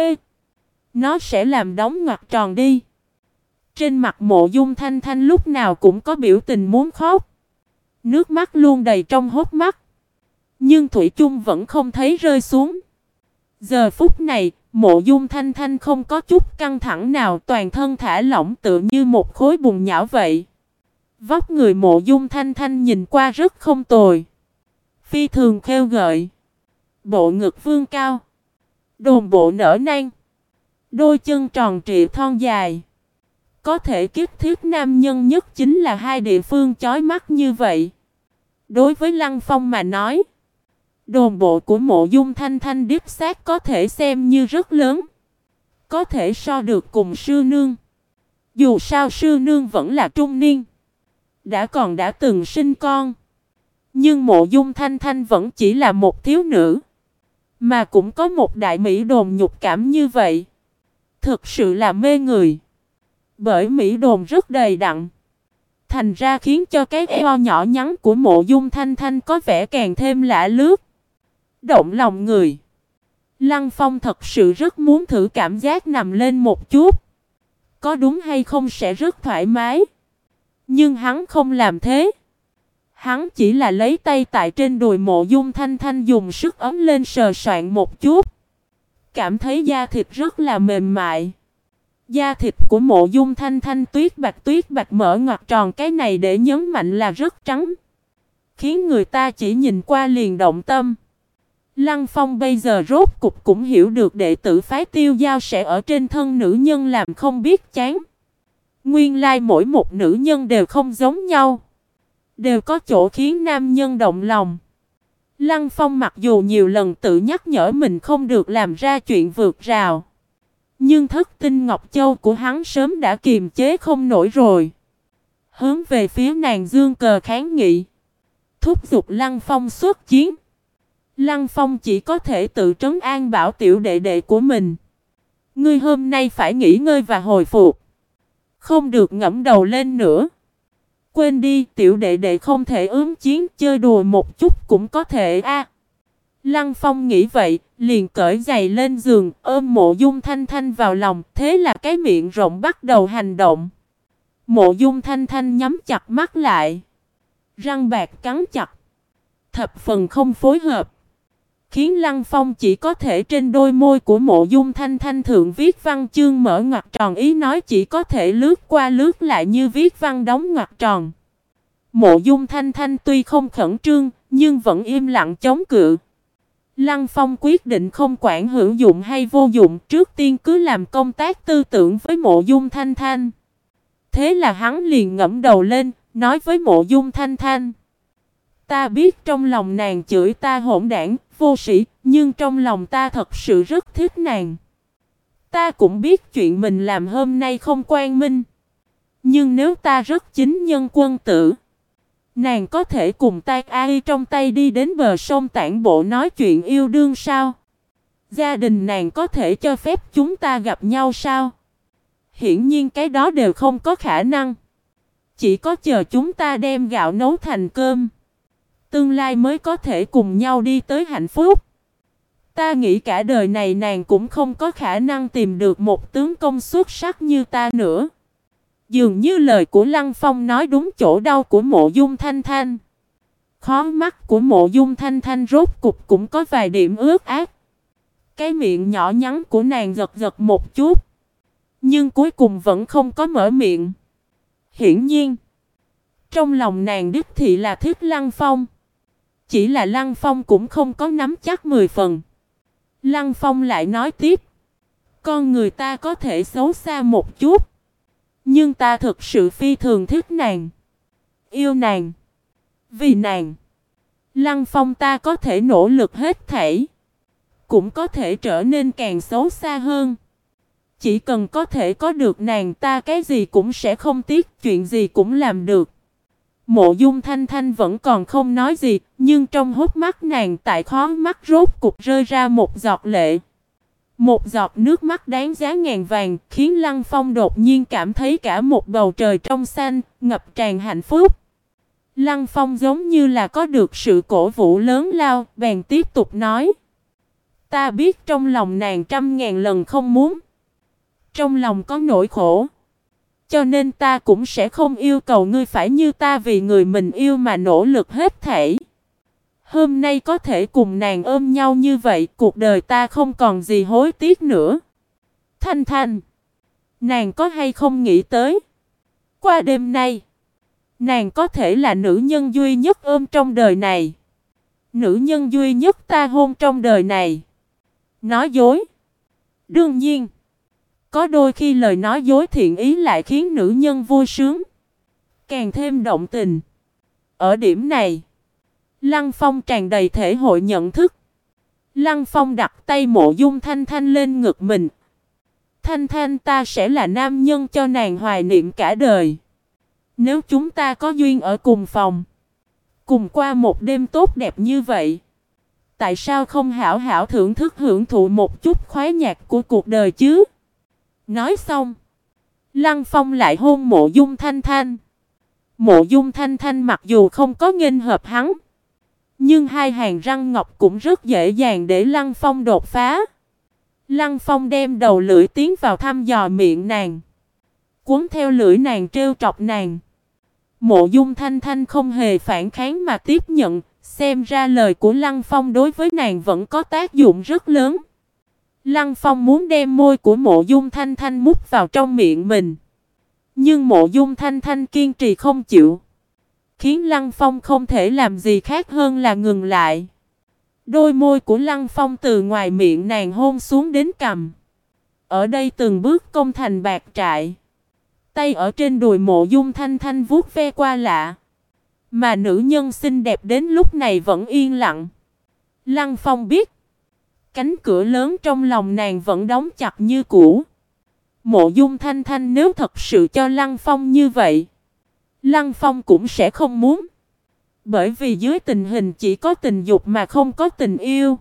Nó sẽ làm đóng ngoặc tròn đi. Trên mặt Mộ Dung Thanh Thanh lúc nào cũng có biểu tình muốn khóc. Nước mắt luôn đầy trong hốc mắt. Nhưng thủy chung vẫn không thấy rơi xuống. Giờ phút này, Mộ Dung Thanh Thanh không có chút căng thẳng nào, toàn thân thả lỏng tựa như một khối bùn nhão vậy. Vóc người Mộ Dung Thanh Thanh nhìn qua rất không tồi. Phi thường khêu gợi. Bộ ngực vươn cao. Đồn bộ nở nang. Đôi chân tròn trịa thon dài. Có thể kiếp thiết nam nhân nhất chính là hai địa phương chói mắt như vậy. Đối với Lăng Phong mà nói, đồn bộ của Mộ Dung Thanh Thanh đích xác có thể xem như rất lớn. Có thể so được cùng sư nương. Dù sao sư nương vẫn là trung niên. Đã từng sinh con. Nhưng Mộ Dung Thanh Thanh vẫn chỉ là một thiếu nữ. Mà cũng có một đại mỹ đồn nhục cảm như vậy. Thực sự là mê người. Bởi mỹ đồn rất đầy đặn. Thành ra khiến cho cái eo nhỏ nhắn của Mộ Dung Thanh Thanh có vẻ càng thêm lạ lướt. Động lòng người. Lăng Phong thật sự rất muốn thử cảm giác nằm lên một chút. Có đúng hay không sẽ rất thoải mái. Nhưng hắn không làm thế. Hắn chỉ là lấy tay tại trên đùi Mộ Dung Thanh Thanh dùng sức ấm lên sờ soạn một chút. Cảm thấy da thịt rất là mềm mại. Da thịt của Mộ Dung Thanh Thanh tuyết bạch mở ngoặc tròn, cái này để nhấn mạnh là rất trắng. Khiến người ta chỉ nhìn qua liền động tâm. Lăng Phong bây giờ rốt cục cũng hiểu được đệ tử phái Tiêu Giao sẽ ở trên thân nữ nhân làm không biết chán. Nguyên lai mỗi một nữ nhân đều không giống nhau. Đều có chỗ khiến nam nhân động lòng. Lăng Phong mặc dù nhiều lần tự nhắc nhở mình không được làm ra chuyện vượt rào. Nhưng thất tinh Ngọc Châu của hắn sớm đã kiềm chế không nổi rồi. Hướng về phía nàng dương cờ kháng nghị. Thúc giục Lăng Phong xuất chiến. Lăng Phong chỉ có thể tự trấn an bảo tiểu đệ đệ của mình. Ngươi hôm nay phải nghỉ ngơi và hồi phục. Không được ngẫm đầu lên nữa. Quên đi, tiểu đệ đệ không thể ứng chiến, chơi đùa một chút cũng có thể a. Lăng Phong nghĩ vậy, liền cởi giày lên giường, ôm Mộ Dung Thanh Thanh vào lòng, thế là cái miệng rộng bắt đầu hành động. Mộ Dung Thanh Thanh nhắm chặt mắt lại. Răng bạc cắn chặt. Thập phần không phối hợp. Khiến Lăng Phong chỉ có thể trên đôi môi của Mộ Dung Thanh Thanh thượng viết văn chương mở ngoặc tròn ý nói chỉ có thể lướt qua lướt lại như viết văn đóng ngoặc tròn. Mộ Dung Thanh Thanh tuy không khẩn trương, nhưng vẫn im lặng chống cự. Lăng Phong quyết định không quản hữu dụng hay vô dụng, trước tiên cứ làm công tác tư tưởng với Mộ Dung Thanh Thanh. Thế là hắn liền ngẫm đầu lên, nói với Mộ Dung Thanh Thanh. Ta biết trong lòng nàng chửi ta hỗn đảng, vô sĩ, nhưng trong lòng ta thật sự rất thích nàng. Ta cũng biết chuyện mình làm hôm nay không quang minh. Nhưng nếu ta rất chính nhân quân tử, nàng có thể cùng tay ai trong tay đi đến bờ sông tản bộ nói chuyện yêu đương sao? Gia đình nàng có thể cho phép chúng ta gặp nhau sao? Hiển nhiên cái đó đều không có khả năng. Chỉ có chờ chúng ta đem gạo nấu thành cơm, tương lai mới có thể cùng nhau đi tới hạnh phúc. Ta nghĩ cả đời này nàng cũng không có khả năng tìm được một tướng công xuất sắc như ta nữa. Dường như lời của Lăng Phong nói đúng chỗ đau của Mộ Dung Thanh Thanh. Khóe mắt của Mộ Dung Thanh Thanh rốt cục cũng có vài điểm ướt át. Cái miệng nhỏ nhắn của nàng giật giật một chút, nhưng cuối cùng vẫn không có mở miệng. Hiển nhiên, trong lòng nàng đích thị là thích Lăng Phong. Chỉ là Lăng Phong cũng không có nắm chắc 10 phần. Lăng Phong lại nói tiếp. Con người ta có thể xấu xa một chút, nhưng ta thực sự phi thường thích nàng, yêu nàng. Vì nàng, Lăng Phong ta có thể nỗ lực hết thảy, cũng có thể trở nên càng xấu xa hơn. Chỉ cần có thể có được nàng, ta cái gì cũng sẽ không tiếc, chuyện gì cũng làm được. Mộ Dung Thanh Thanh vẫn còn không nói gì, nhưng trong hốc mắt nàng tại khóe mắt rốt cục rơi ra một giọt lệ. Một giọt nước mắt đáng giá ngàn vàng, khiến Lăng Phong đột nhiên cảm thấy cả một bầu trời trong xanh, ngập tràn hạnh phúc. Lăng Phong giống như là có được sự cổ vũ lớn lao, bèn tiếp tục nói. Ta biết trong lòng nàng trăm ngàn lần không muốn. Trong lòng có nỗi khổ. Cho nên ta cũng sẽ không yêu cầu ngươi phải như ta vì người mình yêu mà nỗ lực hết thảy. Hôm nay có thể cùng nàng ôm nhau như vậy, cuộc đời ta không còn gì hối tiếc nữa. Thanh Thanh, nàng có hay không nghĩ tới, qua đêm nay, nàng có thể là nữ nhân duy nhất ôm trong đời này. Nữ nhân duy nhất ta hôn trong đời này. Nói dối. Đương nhiên, có đôi khi lời nói dối thiện ý lại khiến nữ nhân vui sướng, càng thêm động tình. Ở điểm này, Lăng Phong tràn đầy thể hội nhận thức. Lăng Phong đặt tay Mộ Dung Thanh Thanh lên ngực mình. Thanh Thanh, ta sẽ là nam nhân cho nàng hoài niệm cả đời. Nếu chúng ta có duyên ở cùng phòng, cùng qua một đêm tốt đẹp như vậy, tại sao không hảo hảo thưởng thức hưởng thụ một chút khoái nhạc của cuộc đời chứ? Nói xong, Lăng Phong lại hôn Mộ Dung Thanh Thanh. Mộ Dung Thanh Thanh mặc dù không có nghênh hợp hắn, nhưng hai hàng răng ngọc cũng rất dễ dàng để Lăng Phong đột phá. Lăng Phong đem đầu lưỡi tiến vào thăm dò miệng nàng, cuốn theo lưỡi nàng trêu chọc nàng. Mộ Dung Thanh Thanh không hề phản kháng mà tiếp nhận, xem ra lời của Lăng Phong đối với nàng vẫn có tác dụng rất lớn. Lăng Phong muốn đem môi của Mộ Dung Thanh Thanh mút vào trong miệng mình, nhưng Mộ Dung Thanh Thanh kiên trì không chịu, khiến Lăng Phong không thể làm gì khác hơn là ngừng lại. Đôi môi của Lăng Phong từ ngoài miệng nàng hôn xuống đến cằm. Ở đây từng bước công thành bạc trại. Tay ở trên đùi Mộ Dung Thanh Thanh vuốt ve qua lạ. Mà nữ nhân xinh đẹp đến lúc này vẫn yên lặng. Lăng Phong biết, cánh cửa lớn trong lòng nàng vẫn đóng chặt như cũ. Mộ Dung Thanh Thanh nếu thật sự cho Lăng Phong như vậy, Lăng Phong cũng sẽ không muốn. Bởi vì dưới tình hình chỉ có tình dục mà không có tình yêu,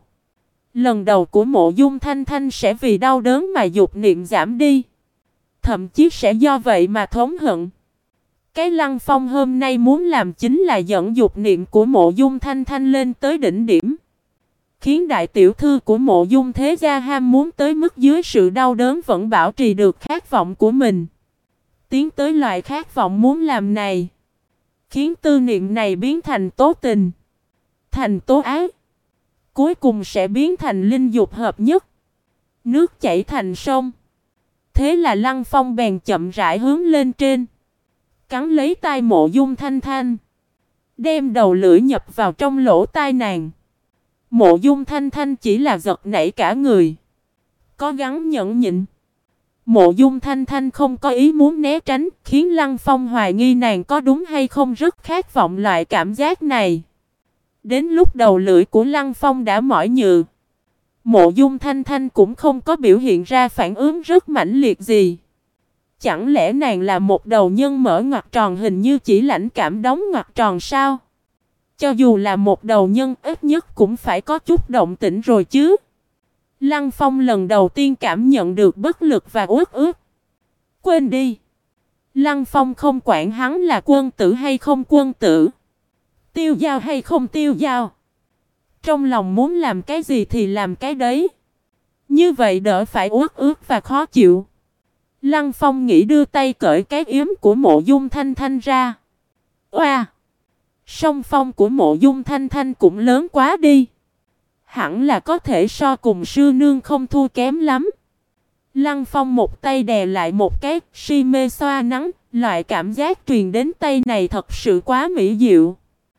lần đầu của Mộ Dung Thanh Thanh sẽ vì đau đớn mà dục niệm giảm đi, thậm chí sẽ do vậy mà thống hận. Cái Lăng Phong hôm nay muốn làm chính là dẫn dục niệm của Mộ Dung Thanh Thanh lên tới đỉnh điểm, khiến đại tiểu thư của Mộ Dung thế gia ham muốn tới mức dưới sự đau đớn vẫn bảo trì được khát vọng của mình. Tiến tới loại khát vọng muốn làm này, khiến tư niệm này biến thành tố tình, thành tố ái, cuối cùng sẽ biến thành linh dục hợp nhất, nước chảy thành sông. Thế là Lăng Phong bèn chậm rãi hướng lên trên, cắn lấy tai Mộ Dung Thanh Thanh, đem đầu lưỡi nhập vào trong lỗ tai nàng. Mộ Dung Thanh Thanh chỉ là giật nảy cả người, có gắng nhẫn nhịn. Mộ Dung Thanh Thanh không có ý muốn né tránh, khiến Lăng Phong hoài nghi nàng có đúng hay không, rất khát vọng loại cảm giác này. Đến lúc đầu lưỡi của Lăng Phong đã mỏi nhừ, Mộ Dung Thanh Thanh cũng không có biểu hiện ra phản ứng rất mãnh liệt gì. Chẳng lẽ nàng là một đầu nhân mở ngoặc tròn hình như chỉ lãnh cảm đóng ngoặc tròn sao? Cho dù là một đầu nhân ít nhất cũng phải có chút động tĩnh rồi chứ. Lăng Phong lần đầu tiên cảm nhận được bất lực và uất ức. Quên đi. Lăng Phong không quản hắn là quân tử hay không quân tử. Tiêu dao hay không tiêu dao. Trong lòng muốn làm cái gì thì làm cái đấy. Như vậy đỡ phải uất ức và khó chịu. Lăng Phong nghĩ đưa tay cởi cái yếm của Mộ Dung Thanh Thanh ra. Oa! Song phong của Mộ Dung Thanh Thanh cũng lớn quá đi. Hẳn là có thể so cùng sư nương không thua kém lắm. Lăng Phong một tay đè lại một cái, si mê xoa nắng, loại cảm giác truyền đến tay này thật sự quá mỹ diệu.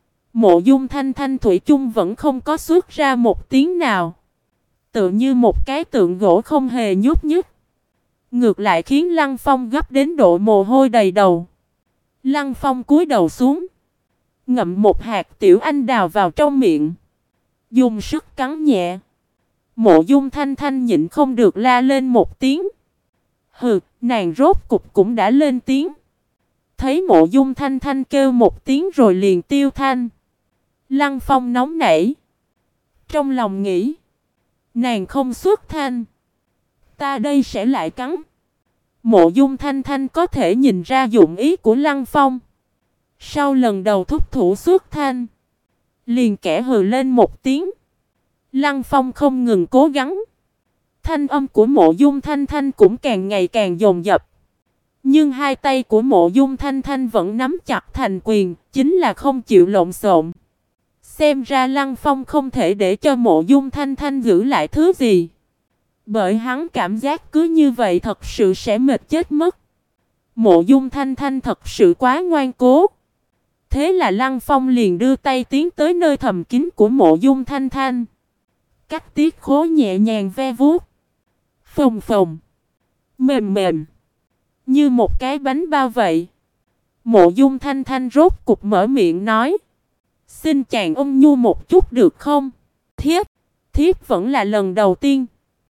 Mộ Dung Thanh Thanh thủy chung vẫn không có xuất ra một tiếng nào. Tựa như một cái tượng gỗ không hề nhúc nhích. Ngược lại khiến Lăng Phong gấp đến độ mồ hôi đầy đầu. Lăng Phong cúi đầu xuống, ngậm một hạt tiểu anh đào vào trong miệng, dùng sức cắn nhẹ. Mộ Dung Thanh Thanh nhịn không được la lên một tiếng. Hừ, nàng rốt cục cũng đã lên tiếng. Thấy Mộ Dung Thanh Thanh kêu một tiếng rồi liền tiêu thanh. Lăng Phong nóng nảy. Trong lòng nghĩ, nàng không xuất thanh, ta đây sẽ lại cắn. Mộ Dung Thanh Thanh có thể nhìn ra dụng ý của Lăng Phong. Sau lần đầu thúc thủ xuất thanh, liền kẻ hừ lên một tiếng. Lăng Phong không ngừng cố gắng. Thanh âm của Mộ Dung Thanh Thanh cũng càng ngày càng dồn dập. Nhưng hai tay của Mộ Dung Thanh Thanh vẫn nắm chặt thành quyền, chính là không chịu lộn xộn. Xem ra Lăng Phong không thể để cho Mộ Dung Thanh Thanh giữ lại thứ gì. Bởi hắn cảm giác cứ như vậy thật sự sẽ mệt chết mất. Mộ Dung Thanh Thanh thật sự quá ngoan cố. Thế là Lăng Phong liền đưa tay tiến tới nơi thầm kín của Mộ Dung Thanh Thanh. Cắt tiết khố nhẹ nhàng ve vuốt. Phồng phồng. Mềm mềm. Như một cái bánh bao vậy. Mộ Dung Thanh Thanh rốt cục mở miệng nói. Xin chàng ôn nhu một chút được không? Thiếp vẫn là lần đầu tiên.